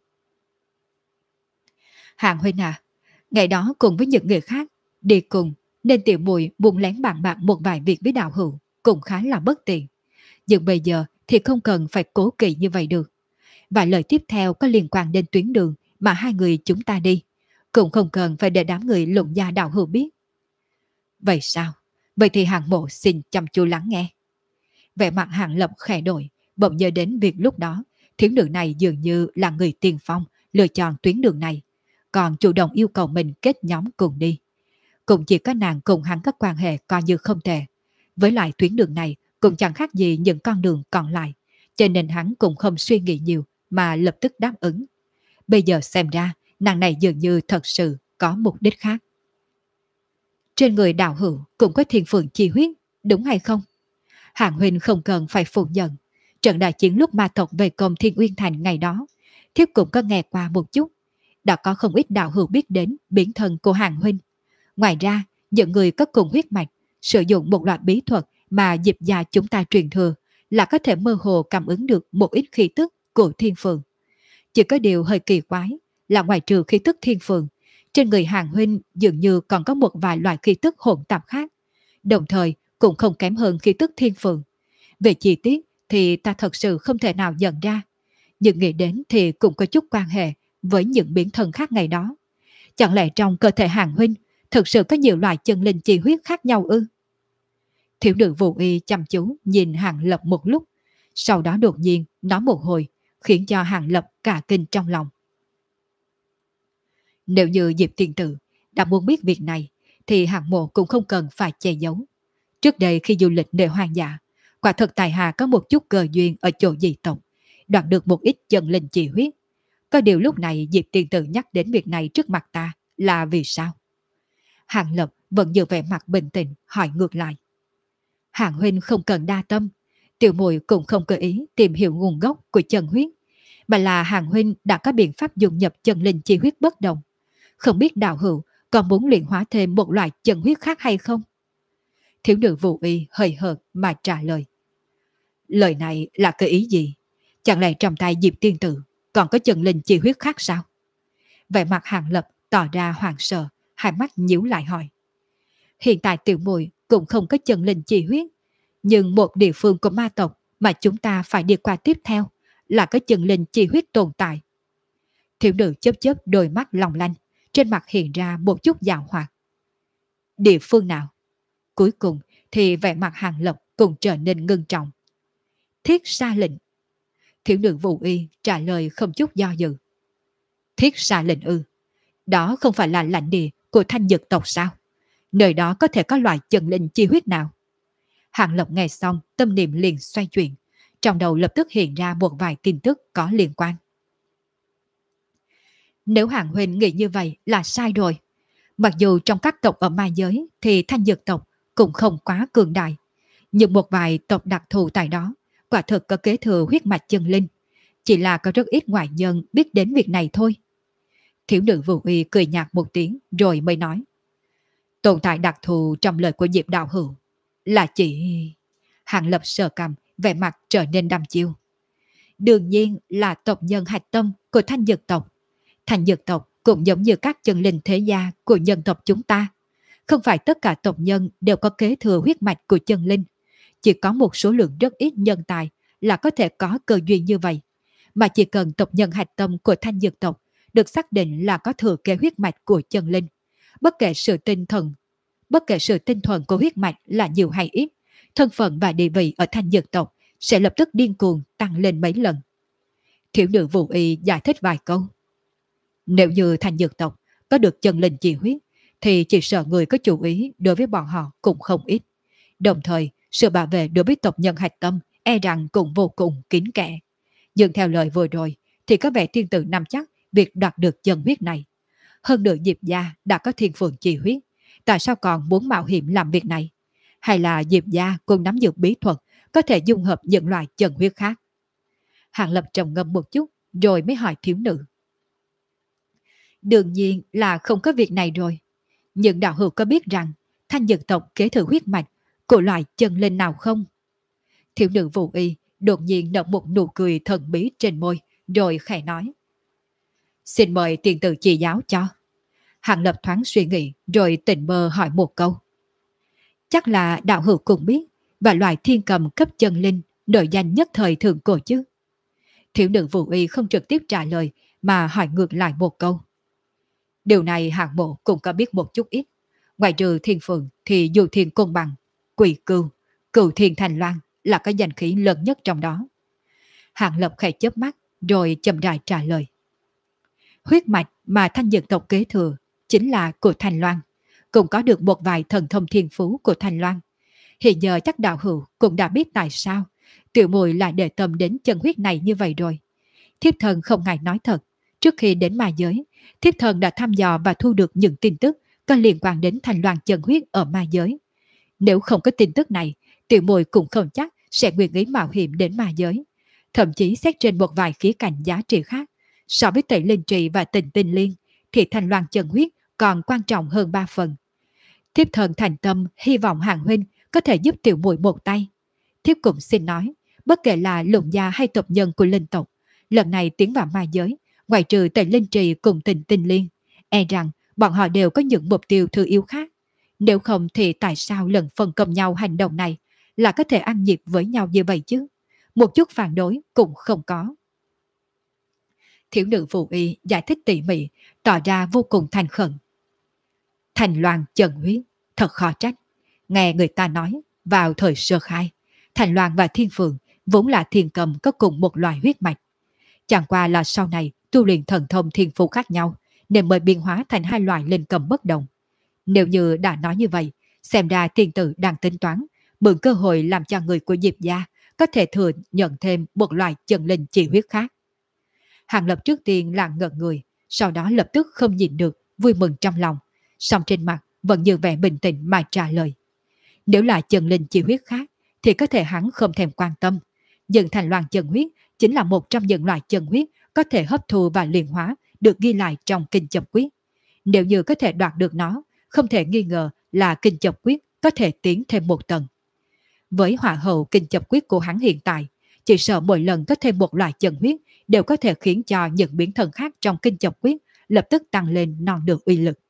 Hàng huynh à, ngày đó cùng với những người khác đi cùng nên tiểu muội buông lén bàn bạc một vài việc với đạo hữu cũng khá là bất tiện. Nhưng bây giờ thì không cần phải cố kỵ như vậy được. Và lời tiếp theo có liên quan đến tuyến đường mà hai người chúng ta đi, cũng không cần phải để đám người Lục gia đạo hữu biết. Vậy sao? Vậy thì Hàng Mộ xin chăm chú lắng nghe. Vẻ mặt Hàng Lập khẽ đổi, bỗng nhớ đến việc lúc đó thiếu nữ này dường như là người tiên phong lựa chọn tuyến đường này, còn chủ động yêu cầu mình kết nhóm cùng đi. Cũng chỉ có nàng cùng hắn các quan hệ coi như không tệ. Với lại tuyến đường này cũng chẳng khác gì những con đường còn lại, cho nên hắn cũng không suy nghĩ nhiều mà lập tức đáp ứng. Bây giờ xem ra nàng này dường như thật sự có mục đích khác. Trên người đạo hữu cũng có thiên phượng chi huyết, đúng hay không? Hạng huynh không cần phải phủ nhận. Trận đại chiến lúc ma tộc về công Thiên Uyên Thành ngày đó, thiếp cũng có nghe qua một chút. Đã có không ít đạo hữu biết đến biến thân của Hạng huynh. Ngoài ra, những người có cùng huyết mạch sử dụng một loại bí thuật mà Diệp gia chúng ta truyền thừa là có thể mơ hồ cảm ứng được một ít khí tức của thiên phượng. Chỉ có điều hơi kỳ quái là ngoài trừ khí tức thiên phượng, trên người Hàng huynh dường như còn có một vài loại khí tức hỗn tạp khác, đồng thời cũng không kém hơn khí tức thiên phượng. Về chi tiết thì ta thật sự không thể nào nhận ra, nhưng nghĩ đến thì cũng có chút quan hệ với những biến thân khác ngày đó. Chẳng lẽ trong cơ thể Hàng huynh thực sự có nhiều loại chân linh chi huyết khác nhau ư? Thiếu nữ Vũ Y chăm chú nhìn Hàng Lập một lúc, sau đó đột nhiên nói một hồi, khiến cho Hàng Lập cả kinh trong lòng. Nếu như Diệp tiên tử đã muốn biết việc này, thì Hàng Mộ cũng không cần phải che giấu. Trước đây khi du lịch nơi hoang dã, quả thật tài hà có một chút cơ duyên ở chỗ dị tộc, đoạt được một ít chân linh chi huyết. Có điều lúc này Diệp tiên tử nhắc đến việc này trước mặt ta là vì sao? Hàng Lập vẫn giữ vẻ mặt bình tĩnh hỏi ngược lại. Hàng huynh không cần đa tâm, tiểu muội cũng không cơ ý tìm hiểu nguồn gốc của chân huyết, mà là Hàng huynh đã có biện pháp dùng nhập chân linh chi huyết bất đồng. Không biết đạo hữu còn muốn luyện hóa thêm một loại chân huyết khác hay không? Thiếu nữ Vũ Y hơi hợt mà trả lời. Lời này là cái ý gì? Chẳng lẽ trong tay Diệp tiên tử còn có chân linh chi huyết khác sao? Vẻ mặt Hàng Lập tỏ ra hoảng sợ, hai mắt nhíu lại hỏi. Hiện tại tiểu muội cũng không có chân linh chi huyết, nhưng một địa phương của ma tộc mà chúng ta phải đi qua tiếp theo là có chân linh chi huyết tồn tại. Thiếu nữ chớp chớp đôi mắt long lanh, trên mặt hiện ra một chút giảo hoạt. Địa phương nào? Cuối cùng thì vẻ mặt Hàng Lập cũng trở nên ngưng trọng. Thiết Sa Lệnh. Thiếu nữ Vũ Y trả lời không chút do dự. Thiết Sa Lệnh ư? Đó không phải là lãnh địa của Thanh Dực tộc sao? Nơi đó có thể có loại chân linh chi huyết nào? Hàng Lập nghe xong tâm niệm liền xoay chuyển, trong đầu lập tức hiện ra một vài tin tức có liên quan. Nếu Hàng huynh nghĩ như vậy là sai rồi. Mặc dù trong các tộc ở ma giới thì Thanh Dực tộc cũng không quá cường đại, nhưng một vài tộc đặc thù tại đó quả thực có kế thừa huyết mạch chân linh, chỉ là có rất ít ngoại nhân biết đến việc này thôi. Thiếu nữ Vũ Y cười nhạt một tiếng rồi mới nói. Tồn tại đặc thù trong lời của Diệp đạo hữu là chỉ... Hàng Lập sờ cằm, vẻ mặt trở nên đăm chiêu. Đương nhiên là tộc nhân hạch tâm của Thanh Dực tộc. Thanh Dực tộc cũng giống như các chân linh thế gia của nhân tộc chúng ta. Không phải tất cả tộc nhân đều có kế thừa huyết mạch của chân linh. Chỉ có một số lượng rất ít nhân tài là có thể có cơ duyên như vậy. Mà chỉ cần tộc nhân hạch tâm của Thanh Dực tộc được xác định là có thừa kế huyết mạch của chân linh, bất kể sự tinh thuần của huyết mạch là nhiều hay ít, thân phận và địa vị ở Thanh Dực tộc sẽ lập tức điên cuồng tăng lên mấy lần. Thiếu nữ Vũ Y giải thích vài câu. Nếu như Thanh Dực tộc có được chân linh chi huyết, thì chỉ sợ người có chú ý đối với bọn họ cũng không ít. Đồng thời, sự bảo vệ đối với tộc nhân hạch tâm e rằng cũng vô cùng kín kẽ. Nhưng theo lời vừa rồi, thì có vẻ tiên tử nắm chắc việc đoạt được chân huyết này. Hơn nữa Diệp gia đã có thiên phượng chi huyết, tại sao còn muốn mạo hiểm làm việc này? Hay là Diệp gia cùng nắm giữ bí thuật có thể dung hợp những loại chân huyết khác? Hàng Lập trầm ngâm một chút rồi mới hỏi thiếu nữ. Đương nhiên là không có việc này rồi. Nhưng đạo hữu có biết rằng Thanh Dực tộc kế thừa huyết mạch của loại chân linh nào không? Thiếu nữ Vũ Y đột nhiên nở một nụ cười thần bí trên môi, rồi khẽ nói. Xin mời tiền tử chỉ giáo cho. Hàng Lập thoáng suy nghĩ, rồi tỉnh bơ hỏi một câu. Chắc là đạo hữu cũng biết, và loại thiên cầm cấp chân linh, nổi danh nhất thời thượng cổ chứ. Thiếu nữ Vũ Y không trực tiếp trả lời, mà hỏi ngược lại một câu. Điều này hạng mộ cũng có biết một chút ít. Ngoài trừ thiên phượng thì dù thiên côn bằng, quỷ cừu, cửu thiên thành loan là cái danh khí lớn nhất trong đó. Hạng Lập khẽ chớp mắt, rồi chậm rãi trả lời. Huyết mạch mà thanh dân tộc kế thừa chính là của Thành Loan, cũng có được một vài thần thông thiên phú của Thành Loan. Hiện giờ chắc đạo hữu cũng đã biết tại sao tiểu muội lại để tâm đến chân huyết này như vậy rồi. Thiếp thần không ngại nói thật, trước khi đến ma giới, thiếp thần đã thăm dò và thu được những tin tức có liên quan đến Thành Loan chân huyết ở ma giới. Nếu không có tin tức này, tiểu muội cũng không chắc sẽ nguyện ý mạo hiểm đến ma giới. Thậm chí xét trên một vài khía cạnh giá trị khác, so với tẩy linh trì và tình tinh liên, thì Thành Loan chân huyết còn quan trọng hơn 3 phần. Thiếp thần thành tâm hy vọng Hàng huynh có thể giúp tiểu muội một tay. Thiếp cũng xin nói, bất kể là lục gia hay tộc nhân của linh tộc, lần này tiến vào ma giới, ngoài trừ tẩy linh trì cùng tình tinh liên, e rằng bọn họ đều có những mục tiêu thứ yếu khác. Nếu không thì tại sao lần phân công nhau hành động này là có thể ăn nhịp với nhau như vậy chứ? Một chút phản đối cũng không có. Thiếu nữ Vũ Y giải thích tỉ mỉ, tỏ ra vô cùng thành khẩn. Thành Loan chân huyết, thật khó trách. Nghe người ta nói, vào thời sơ khai, Thành Loan và Thiên Phượng vốn là thiên cầm có cùng một loại huyết mạch. Chẳng qua là sau này tu luyện thần thông thiên phú khác nhau, nên mới biến hóa thành hai loại linh cầm bất đồng. Nếu như đã nói như vậy, xem ra thiên tử đang tính toán, mượn cơ hội làm cho người của Diệp gia có thể thừa nhận thêm một loại chân linh chỉ huyết khác. Hàng Lập trước tiên là ngẩn người, sau đó lập tức không nhịn được, vui mừng trong lòng, song trên mặt vẫn như vẻ bình tĩnh mà trả lời. Nếu là chân linh chỉ huyết khác, thì có thể hắn không thèm quan tâm. Nhưng Thành Loan chân huyết chính là một trong những loại chân huyết có thể hấp thu và luyện hóa được ghi lại trong kinh chập quyết. Nếu như có thể đoạt được nó, không thể nghi ngờ là kinh chập quyết có thể tiến thêm một tầng. Với hỏa hậu kinh chập quyết của hắn hiện tại, chỉ sợ mỗi lần có thêm một loại chân huyết đều có thể khiến cho những biến thần khác trong kinh chập quyết lập tức tăng lên non được uy lực.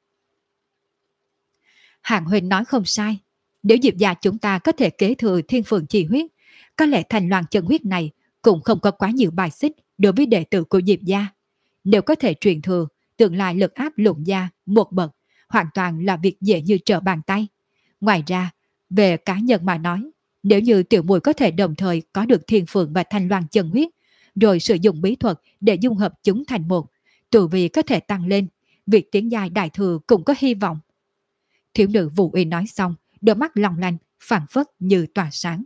Hàng huynh nói không sai, nếu Diệp gia chúng ta có thể kế thừa thiên phượng chi huyết, có lẽ Thành Loan chân huyết này cũng không có quá nhiều bài xích đối với đệ tử của Diệp gia. Nếu có thể truyền thừa, tương lai lực áp Lục gia một bậc hoàn toàn là việc dễ như trở bàn tay. Ngoài ra, về cá nhân mà nói, nếu như tiểu muội có thể đồng thời có được thiên phượng và Thành Loan chân huyết, rồi sử dụng bí thuật để dung hợp chúng thành một, tu vi có thể tăng lên, việc tiến giai đại thừa cũng có hy vọng. Thiếu nữ Vũ Y nói xong, đôi mắt long lanh, phảng phất như tỏa sáng.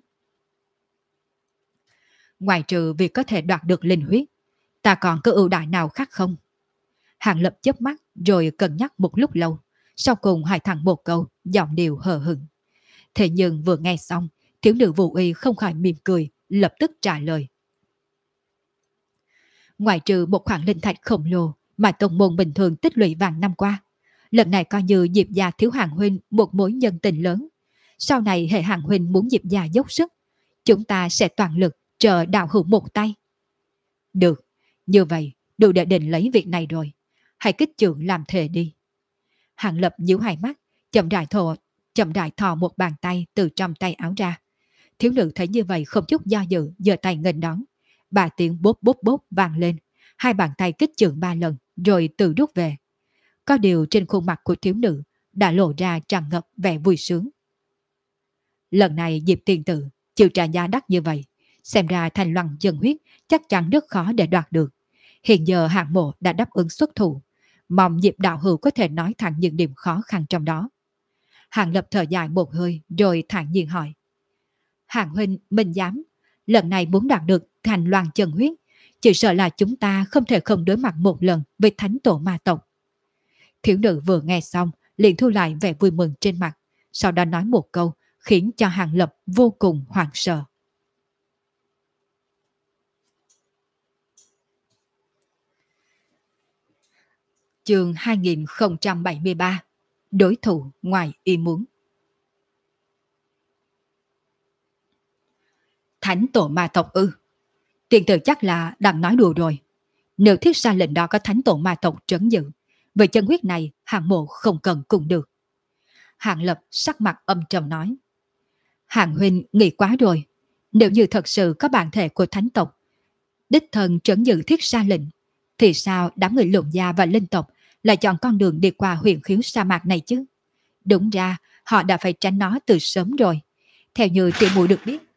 Ngoài trừ việc có thể đoạt được linh huyết, ta còn có ưu đại nào khác không? Hàng Lập chớp mắt rồi cân nhắc một lúc lâu, sau cùng hỏi thẳng một câu, giọng điệu hờ hững. Thế nhưng vừa nghe xong, thiếu nữ Vũ Y không khỏi mỉm cười, lập tức trả lời. Ngoài trừ một khoản linh thạch khổng lồ mà tông môn bình thường tích lũy vàng năm qua, lần này coi như Diệp gia thiếu Hàng huynh một mối nhân tình lớn. Sau này hệ Hàng huynh muốn Diệp gia dốc sức, chúng ta sẽ toàn lực trợ đạo hữu một tay. Được, như vậy đủ để định lấy việc này rồi. Hãy kích trưởng làm thề đi. Hàng Lập nhíu hai mắt, chậm rãi thò một bàn tay từ trong tay áo ra. Thiếu nữ thấy như vậy không chút do dự, giơ tay nghênh đón. Ba tiếng bốp bốp bốp vang lên, hai bàn tay kích trưởng 3 lần rồi tự rút về. Có điều trên khuôn mặt của thiếu nữ đã lộ ra tràn ngập vẻ vui sướng. Lần này Diệp tiền tử chịu trả giá đắt như vậy, xem ra Thành Loan chân huyết chắc chắn rất khó để đoạt được. Hiện giờ hạng mộ đã đáp ứng xuất thủ, mong Diệp đạo hữu có thể nói thẳng những điểm khó khăn trong đó. Hàng Lập thở dài một hơi rồi thản nhiên hỏi. Hàng huynh minh dám, lần này muốn đạt được Thành Loan chân huyết, chỉ sợ là chúng ta không thể không đối mặt một lần với thánh tổ ma tộc. Thiếu nữ vừa nghe xong liền thu lại vẻ vui mừng trên mặt, sau đó nói một câu khiến cho Hàng Lập vô cùng hoảng sợ. Chương 2073. Đối thủ ngoài ý muốn. Thánh tổ ma tộc ư? Tiền tử chắc là đang nói đùa rồi. Nếu thiết xa lệnh đó có thánh tổ ma tộc trấn giữ, về chân huyết này Hàng Mộ không cần cùng được. Hàng Lập sắc mặt âm trầm nói. Hàng huynh nghĩ quá rồi. Nếu như thật sự có bản thể của thánh tộc, đích thân trấn giữ thiết xa lệnh, thì sao đám người Lục gia và linh tộc lại chọn con đường đi qua huyền khiếu sa mạc này chứ? Đúng ra họ đã phải tránh nó từ sớm rồi. Theo như tiểu muội được biết,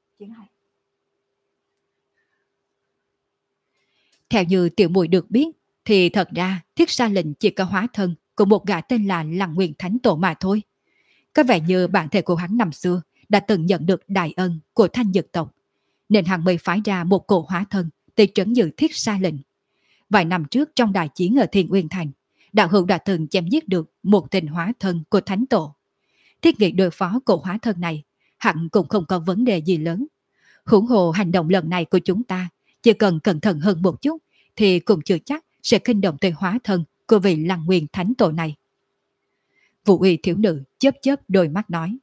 Theo như tiểu muội được biết, thì thật ra thiết sa lệnh chỉ có hóa thân của một gã tên là Lăng Nguyên Thánh Tổ mà thôi. Có vẻ như bản thể của hắn năm xưa đã từng nhận được đại ân của Thanh Dực tộc, nên hắn mới phái ra một cổ hóa thân để trấn giữ thiết sa lệnh. Vài năm trước trong đại chiến ở Thiên Uyên Thành, đạo hữu đã từng chém giết được một tên hóa thân của Thánh Tổ. Thiết nghĩ đối phó cổ hóa thân này, hẳn cũng không có vấn đề gì lớn. Huống hồ hành động lần này của chúng ta, chỉ cần cẩn thận hơn một chút, thì cũng chưa chắc sẽ kinh động tới hóa thân của vị Lăng Nguyên Thánh Tổ này. Vũ uy thiếu nữ chớp chớp đôi mắt nói.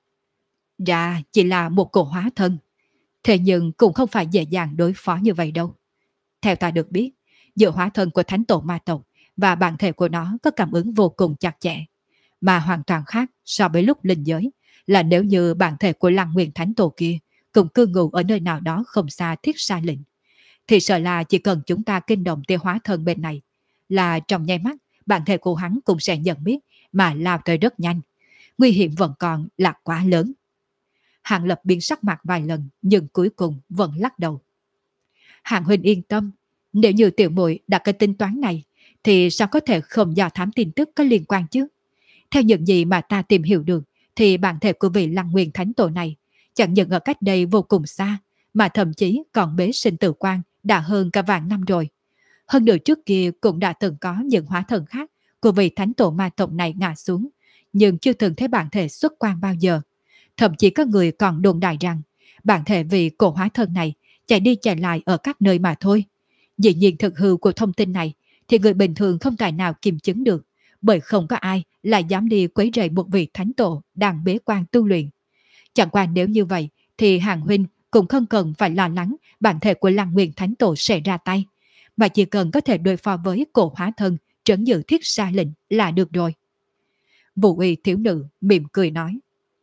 Ra chỉ là một cổ hóa thân, thế nhưng cũng không phải dễ dàng đối phó như vậy đâu. Theo ta được biết, giữa hóa thân của Thánh Tổ ma tộc và bản thể của nó có cảm ứng vô cùng chặt chẽ, mà hoàn toàn khác so với lúc linh giới, là nếu như bản thể của Lăng Nguyên Thánh Tổ kia cùng cư ngụ ở nơi nào đó không xa thiết sa lệnh, thì sợ là chỉ cần chúng ta kinh động tiêu hóa thân bên này, là trong nháy mắt bản thể của hắn cũng sẽ nhận biết mà lao tới rất nhanh. Nguy hiểm vẫn còn là quá lớn. Hàng Lập biến sắc mặt vài lần nhưng cuối cùng vẫn lắc đầu. Hàng huynh yên tâm, nếu như tiểu muội đặt cái tính toán này thì sao có thể không dò thám tin tức có liên quan chứ? Theo những gì mà ta tìm hiểu được thì bản thể của vị Lăng Nguyên Thánh Tổ này chẳng những ở cách đây vô cùng xa, mà thậm chí còn bế sinh tử quan đã hơn cả vạn năm rồi. Hơn nữa trước kia cũng đã từng có những hóa thần khác của vị Thánh Tổ ma tộc này ngã xuống, nhưng chưa từng thấy bản thể xuất quan bao giờ. Thậm chí có người còn đồn đại rằng bản thể vị cổ hóa thân này chạy đi chạy lại ở các nơi mà thôi. Dĩ nhiên thực hư của thông tin này thì người bình thường không tài nào kiểm chứng được, bởi không có ai lại dám đi quấy rầy một vị thánh tổ đang bế quan tu luyện. Chẳng qua nếu như vậy thì Hàng huynh cũng không cần phải lo lắng bản thể của Lăng Nguyên Thánh Tổ sẽ ra tay, mà chỉ cần có thể đối phó với cổ hóa thân trấn giữ thiết sa lệnh là được rồi. Vũ uy thiếu nữ mỉm cười nói.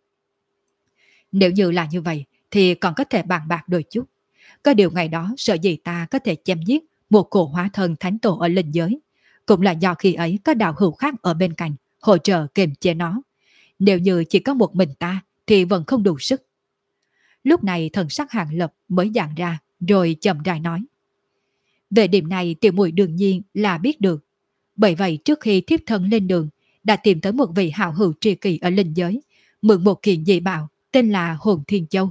Nếu như là như vậy thì còn có thể bàn bạc đôi chút. Có điều ngày đó sợ gì ta có thể chém giết một cổ hóa thân thánh tổ ở linh giới, cũng là do khi ấy có đạo hữu khác ở bên cạnh hỗ trợ kiềm chế nó. Nếu như chỉ có một mình ta thì vẫn không đủ sức. Lúc này thần sắc Hàng Lập mới dàn ra rồi chậm rãi nói. Về điểm này tiểu muội đương nhiên là biết được. Bởi vậy trước khi thiếp thân lên đường đã tìm tới một vị hảo hữu tri kỷ ở linh giới, mượn một kiện dị bảo tên là Hồn Thiên Châu.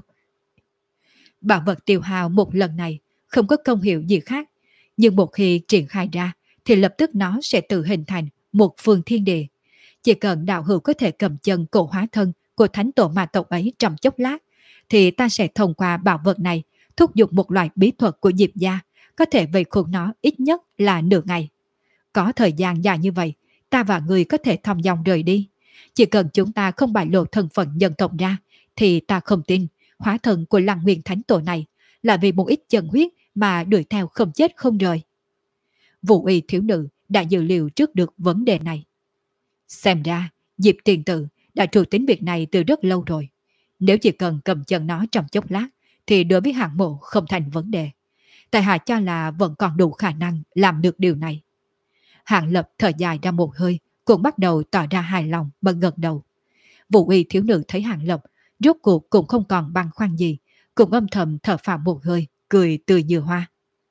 Bảo vật tiêu hao một lần này không có công hiệu gì khác, nhưng một khi triển khai ra thì lập tức nó sẽ tự hình thành một phương thiên địa. Chỉ cần đạo hữu có thể cầm chân cổ hóa thân của thánh tổ ma tộc ấy trong chốc lát, thì ta sẽ thông qua bảo vật này thúc giục một loại bí thuật của Diệp gia, có thể vây khốn nó ít nhất là nửa ngày. Có thời gian dài như vậy, ta và người có thể thong dong rời đi. Chỉ cần chúng ta không bại lộ thân phận nhân tộc ra, thì ta không tin hóa thân của Lăng Nguyên Thánh Tổ này là vì một ít chân huyết mà đuổi theo không chết không rời. Vũ uy thiếu nữ đã dự liệu trước được vấn đề này. Xem ra Diệp tiền tử đã trù tính việc này từ rất lâu rồi. Nếu chỉ cần cầm chân nó trong chốc lát thì đối với Hạng Mộ không thành vấn đề. Tại hạ cho là vẫn còn đủ khả năng làm được điều này. Hạng Lập thở dài ra một hơi, cũng bắt đầu tỏ ra hài lòng mà gật đầu. Vũ uy thiếu nữ thấy Hạng Lập rốt cuộc cũng không còn băn khoăn gì, cũng âm thầm thở phào một hơi, cười tươi như hoa.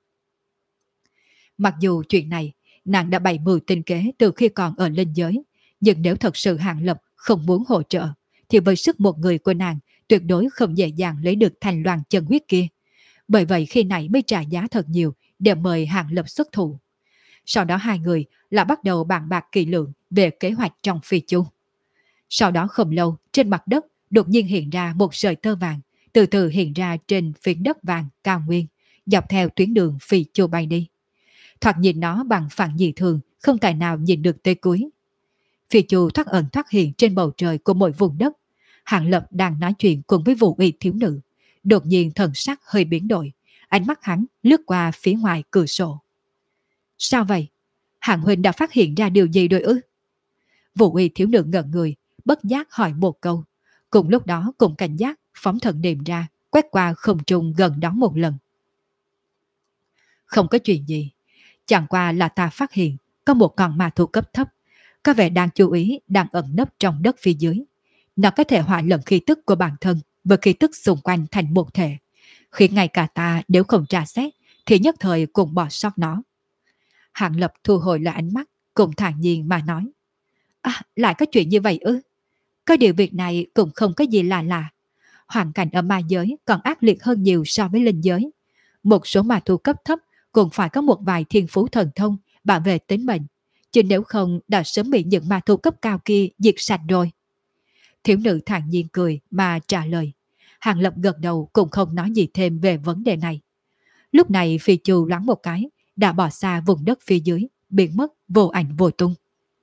Mặc dù chuyện này nàng đã bày mưu tinh kế từ khi còn ở linh giới, nhưng nếu thật sự Hạng Lập không muốn hỗ trợ thì với sức một người của nàng tuyệt đối không dễ dàng lấy được thành loàn chân huyết kia. Bởi vậy khi nãy mới trả giá thật nhiều để mời Hạng Lập xuất thủ. Sau đó hai người lại bắt đầu bàn bạc kỹ lưỡng về kế hoạch trong phi chu. Sau đó không lâu, trên mặt đất đột nhiên hiện ra một sợi tơ vàng, từ từ hiện ra trên phiến đất vàng cao nguyên, dọc theo tuyến đường phi chu bay đi. Thoạt nhìn nó bằng phẳng dị thường, không tài nào nhìn được tới cuối. Phi chu thoát ẩn thoát hiện trên bầu trời của mỗi vùng đất. Hạng Lập đang nói chuyện cùng với Vũ uy thiếu nữ, Đột nhiên thần sắc hơi biến đổi, ánh mắt hắn lướt qua phía ngoài cửa sổ. Sao vậy? Hạng huynh đã phát hiện ra điều gì rồi ư? Vũ y thiếu nữ ngẩn người, bất giác hỏi một câu. Cùng lúc đó cùng cảnh giác phóng thần niệm ra, quét qua không trung gần đó một lần. Không có chuyện gì, chẳng qua là ta phát hiện có một con ma thú cấp thấp, có vẻ đang chú ý, đang ẩn nấp trong đất phía dưới. Nó có thể hòa lẫn khí tức của bản thân với khí tức xung quanh thành một thể, khiến ngay cả ta nếu không tra xét thì nhất thời cũng bỏ sót nó. Hạng Lập thu hồi lại ánh mắt, cùng thản nhiên mà nói. À, lại có chuyện như vậy ư? Có điều việc này cũng không có gì lạ. Hoàn cảnh ở ma giới còn ác liệt hơn nhiều so với linh giới. Một số ma thú cấp thấp cũng phải có một vài thiên phú thần thông bảo vệ tính mệnh, chứ nếu không đã sớm bị những ma thú cấp cao kia diệt sạch rồi. Thiếu nữ thản nhiên cười mà trả lời. Hàng Lập gật đầu cũng không nói gì thêm về vấn đề này. Lúc này Phi Chu loáng một cái, đã bỏ xa vùng đất phía dưới, biến mất vô ảnh vô tung.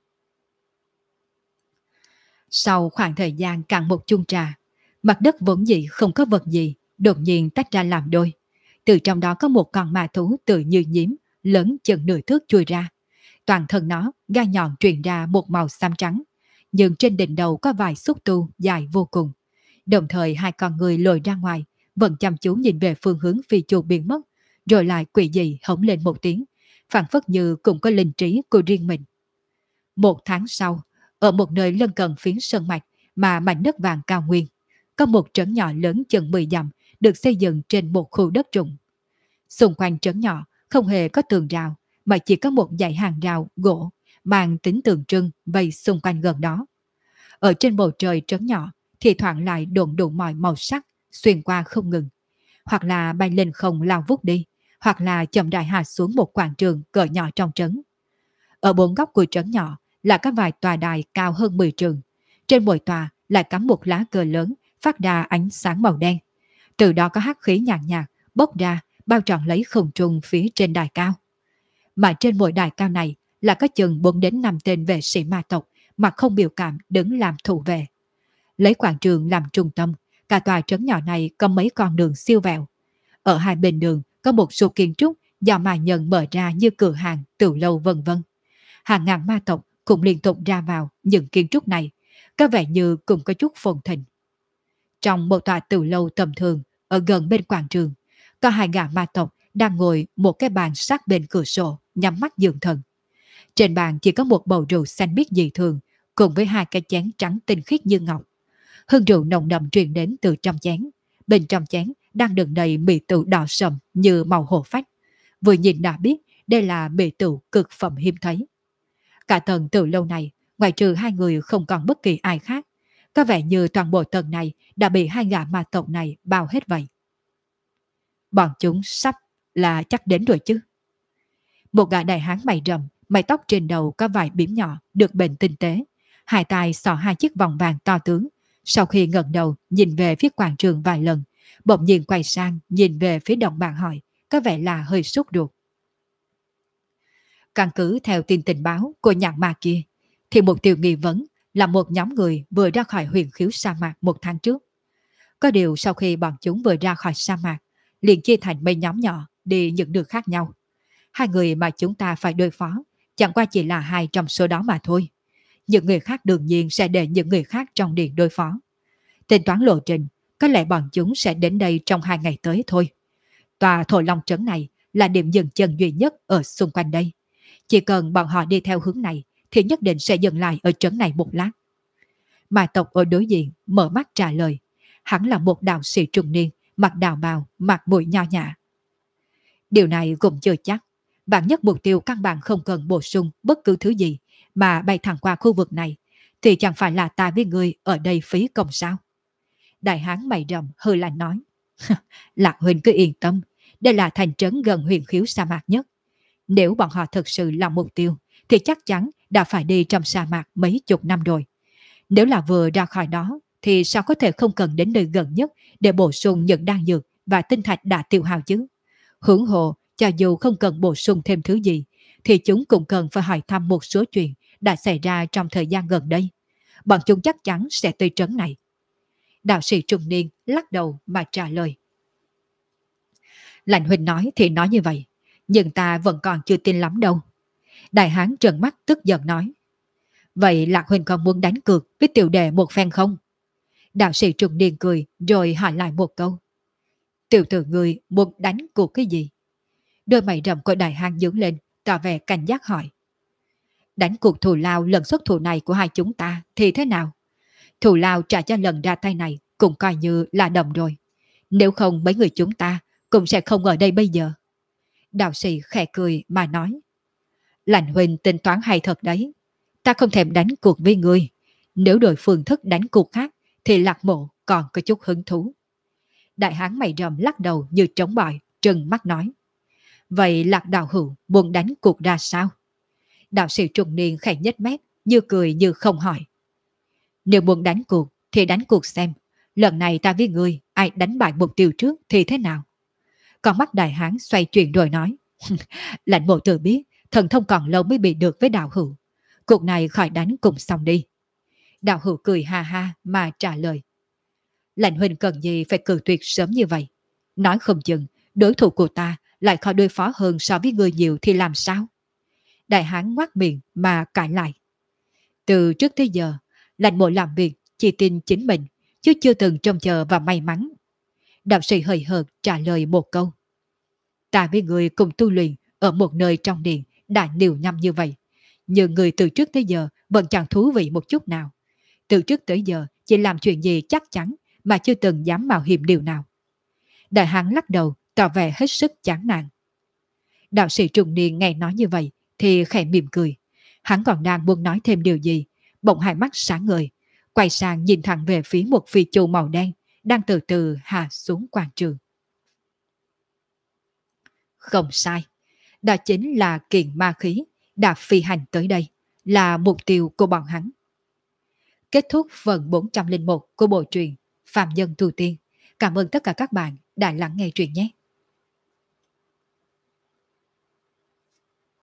Sau khoảng thời gian cạn một chung trà, mặt đất vốn dĩ không có vật gì, đột nhiên tách ra làm đôi. Từ trong đó có một con ma thú tự như nhím, lớn chừng nửa thước chui ra. Toàn thân nó, gai nhọn truyền ra một màu xám trắng, nhưng trên đỉnh đầu có vài xúc tu dài vô cùng. Đồng thời hai con người lồi ra ngoài, vẫn chăm chú nhìn về phương hướng Phi Chu biến mất, rồi lại quỷ dị hống lên một tiếng, phảng phất như cũng có linh trí của riêng mình. Một tháng sau, ở một nơi lân cận phiến sơn mạch mà mảnh đất vàng cao nguyên, có một trấn nhỏ lớn chừng 10 dặm được xây dựng trên một khu đất rộng. Xung quanh trấn nhỏ không hề có tường rào, mà chỉ có một dãy hàng rào gỗ mang tính tượng trưng vây xung quanh gần đó. Ở trên bầu trời trấn nhỏ thì thoảng lại đồn đủ mọi màu sắc xuyên qua không ngừng, hoặc là bay lên không lao vút đi, hoặc là chậm rãi hạ xuống một quảng trường cỡ nhỏ trong trấn. Ở bốn góc của trấn nhỏ là các vài tòa đài cao hơn 10 trường. Trên mỗi tòa lại cắm một lá cờ lớn phát ra ánh sáng màu đen. Từ đó có hắc khí nhàn nhạt bốc ra bao trọn lấy không trung phía trên đài cao. Mà trên mỗi đài cao này là có chừng 4 đến 5 tên vệ sĩ ma tộc mà không biểu cảm đứng làm thủ vệ. Lấy quảng trường làm trung tâm, cả tòa trấn nhỏ này có mấy con đường siêu vẹo. Ở hai bên đường có một số kiến trúc do ma nhân mở ra như cửa hàng, tiểu lâu vân vân. Hàng ngàn ma tộc cũng liên tục ra vào những kiến trúc này, có vẻ như cũng có chút phồn thịnh. Trong một tòa tiểu lâu tầm thường ở gần bên quảng trường, có hai gã ma tộc đang ngồi một cái bàn sát bên cửa sổ nhắm mắt dưỡng thần. Trên bàn chỉ có một bầu rượu xanh biếc dị thường cùng với hai cái chén trắng tinh khiết như ngọc. Hương rượu nồng đậm truyền đến từ trong chén. Bên trong chén đang đựng đầy mỹ tử đỏ sậm như màu hổ phách. Vừa nhìn đã biết đây là mỹ tử cực phẩm hiếm thấy. Cả tầng tiểu lâu này, ngoại trừ hai người không còn bất kỳ ai khác. Có vẻ như toàn bộ tầng này đã bị hai gã ma tộc này bao hết vậy. Bọn chúng sắp là chắc đến rồi chứ. Một gã đại hán mày rậm, mái tóc trên đầu có vài bím nhỏ được bền tinh tế. Hai tay xỏ hai chiếc vòng vàng to tướng. Sau khi ngẩng đầu nhìn về phía quảng trường vài lần, bỗng nhiên quay sang nhìn về phía đồng bạn hỏi, có vẻ là hơi sốt ruột. Căn cứ theo tin tình báo của nhạc ma kia, thì mục tiêu nghi vấn là một nhóm người vừa ra khỏi huyền khiếu sa mạc một tháng trước. Có điều sau khi bọn chúng vừa ra khỏi sa mạc, liền chia thành mấy nhóm nhỏ đi những đường khác nhau. Hai người mà chúng ta phải đối phó chẳng qua chỉ là hai trong số đó mà thôi. Những người khác đương nhiên sẽ để những người khác trong điện đối phó. Tính toán lộ trình, có lẽ bọn chúng sẽ đến đây trong 2 ngày tới thôi. Tòa Thổ Long Trấn này là điểm dừng chân duy nhất ở xung quanh đây. Chỉ cần bọn họ đi theo hướng này thì nhất định sẽ dừng lại ở trấn này một lát. Ma tộc ở đối diện mở mắt trả lời. Hắn là một đạo sĩ trung niên, mặc đạo bào, mặt mũi nho nhã. Điều này cũng chưa chắc. Bản nhất mục tiêu căn bản không cần bổ sung bất cứ thứ gì mà bay thẳng qua khu vực này, thì chẳng phải là ta với người ở đây phí công sao? Đại hán mày rậm hơi lạnh nói. Lạc huynh cứ yên tâm, đây là thành trấn gần huyền khiếu sa mạc nhất. Nếu bọn họ thực sự là mục tiêu thì chắc chắn đã phải đi trong sa mạc mấy chục năm rồi. Nếu là vừa ra khỏi đó thì sao có thể không cần đến nơi gần nhất để bổ sung những đan dược và tinh thạch đã tiêu hao chứ? Huống hồ, cho dù không cần bổ sung thêm thứ gì thì chúng cũng cần phải hỏi thăm một số chuyện đã xảy ra trong thời gian gần đây. Bọn chúng chắc chắn sẽ tới trấn này. Đạo sĩ trung niên lắc đầu mà trả lời. Lạnh huynh nói thì nói như vậy, nhưng ta vẫn còn chưa tin lắm đâu. Đại hán trợn mắt tức giận nói. Vậy Lạc huynh còn muốn đánh cược với tiểu đệ một phen không? Đạo sĩ trung niên cười rồi hỏi lại một câu. Tiểu tử người muốn đánh cuộc cái gì? Đôi mày rậm của đại hán nhướng lên, tỏ vẻ cảnh giác hỏi. Đánh cuộc thù lao lần xuất thủ này của hai chúng ta thì thế nào? Thù lao trả cho lần ra tay này cũng coi như là đồng rồi. Nếu không mấy người chúng ta cũng sẽ không ở đây bây giờ. Đạo sĩ khẽ cười mà nói. Lạnh huynh tính toán hay thật đấy. Ta không thèm đánh cuộc với người. Nếu đổi phương thức đánh cuộc khác thì Lạc Mộ còn có chút hứng thú. Đại hán mày rậm lắc đầu như trống bỏi, trừng mắt nói. Vậy Lạc đạo hữu muốn đánh cuộc ra sao? Đạo sĩ trung niên khẽ nhếch mép, như cười như không hỏi. Nếu muốn đánh cuộc thì đánh cuộc xem. Lần này ta với người ai đánh bại mục tiêu trước thì thế nào? Con mắt đại hán xoay chuyển rồi nói. Lạnh Mộ tự biết thần thông còn lâu mới bị được với đạo hữu. Cuộc này khỏi đánh cùng xong đi. Đạo hữu cười ha ha mà trả lời. Lạnh huynh cần gì phải cự tuyệt sớm như vậy? Nói không chừng đối thủ của ta lại khó đối phó hơn so với người nhiều thì làm sao? Đại hán ngoác miệng mà cãi lại. Từ trước tới giờ, Lạnh Mộ làm việc chỉ tin chính mình, chứ chưa từng trông chờ và may mắn. Đạo sĩ hời hợt trả lời một câu. Ta với người cùng tu luyện ở một nơi trong điện đã nhiều năm như vậy, nhưng người từ trước tới giờ vẫn chẳng thú vị một chút nào. Từ trước tới giờ chỉ làm chuyện gì chắc chắn mà chưa từng dám mạo hiểm điều nào. Đại hán lắc đầu tỏ vẻ hết sức chán nản. Đạo sĩ trung niên nghe nói như vậy thì khẽ mỉm cười. Hắn còn đang muốn nói thêm điều gì, bỗng hai mắt sáng ngời, quay sang nhìn thẳng về phía một phi chu màu đen đang từ từ hạ xuống quảng trường. Không sai, đó chính là kiện ma khí đã phi hành tới đây, là mục tiêu của bọn hắn. Kết thúc phần 401 của bộ truyện Phạm Nhân Tu Tiên. Cảm ơn tất cả các bạn đã lắng nghe truyện nhé.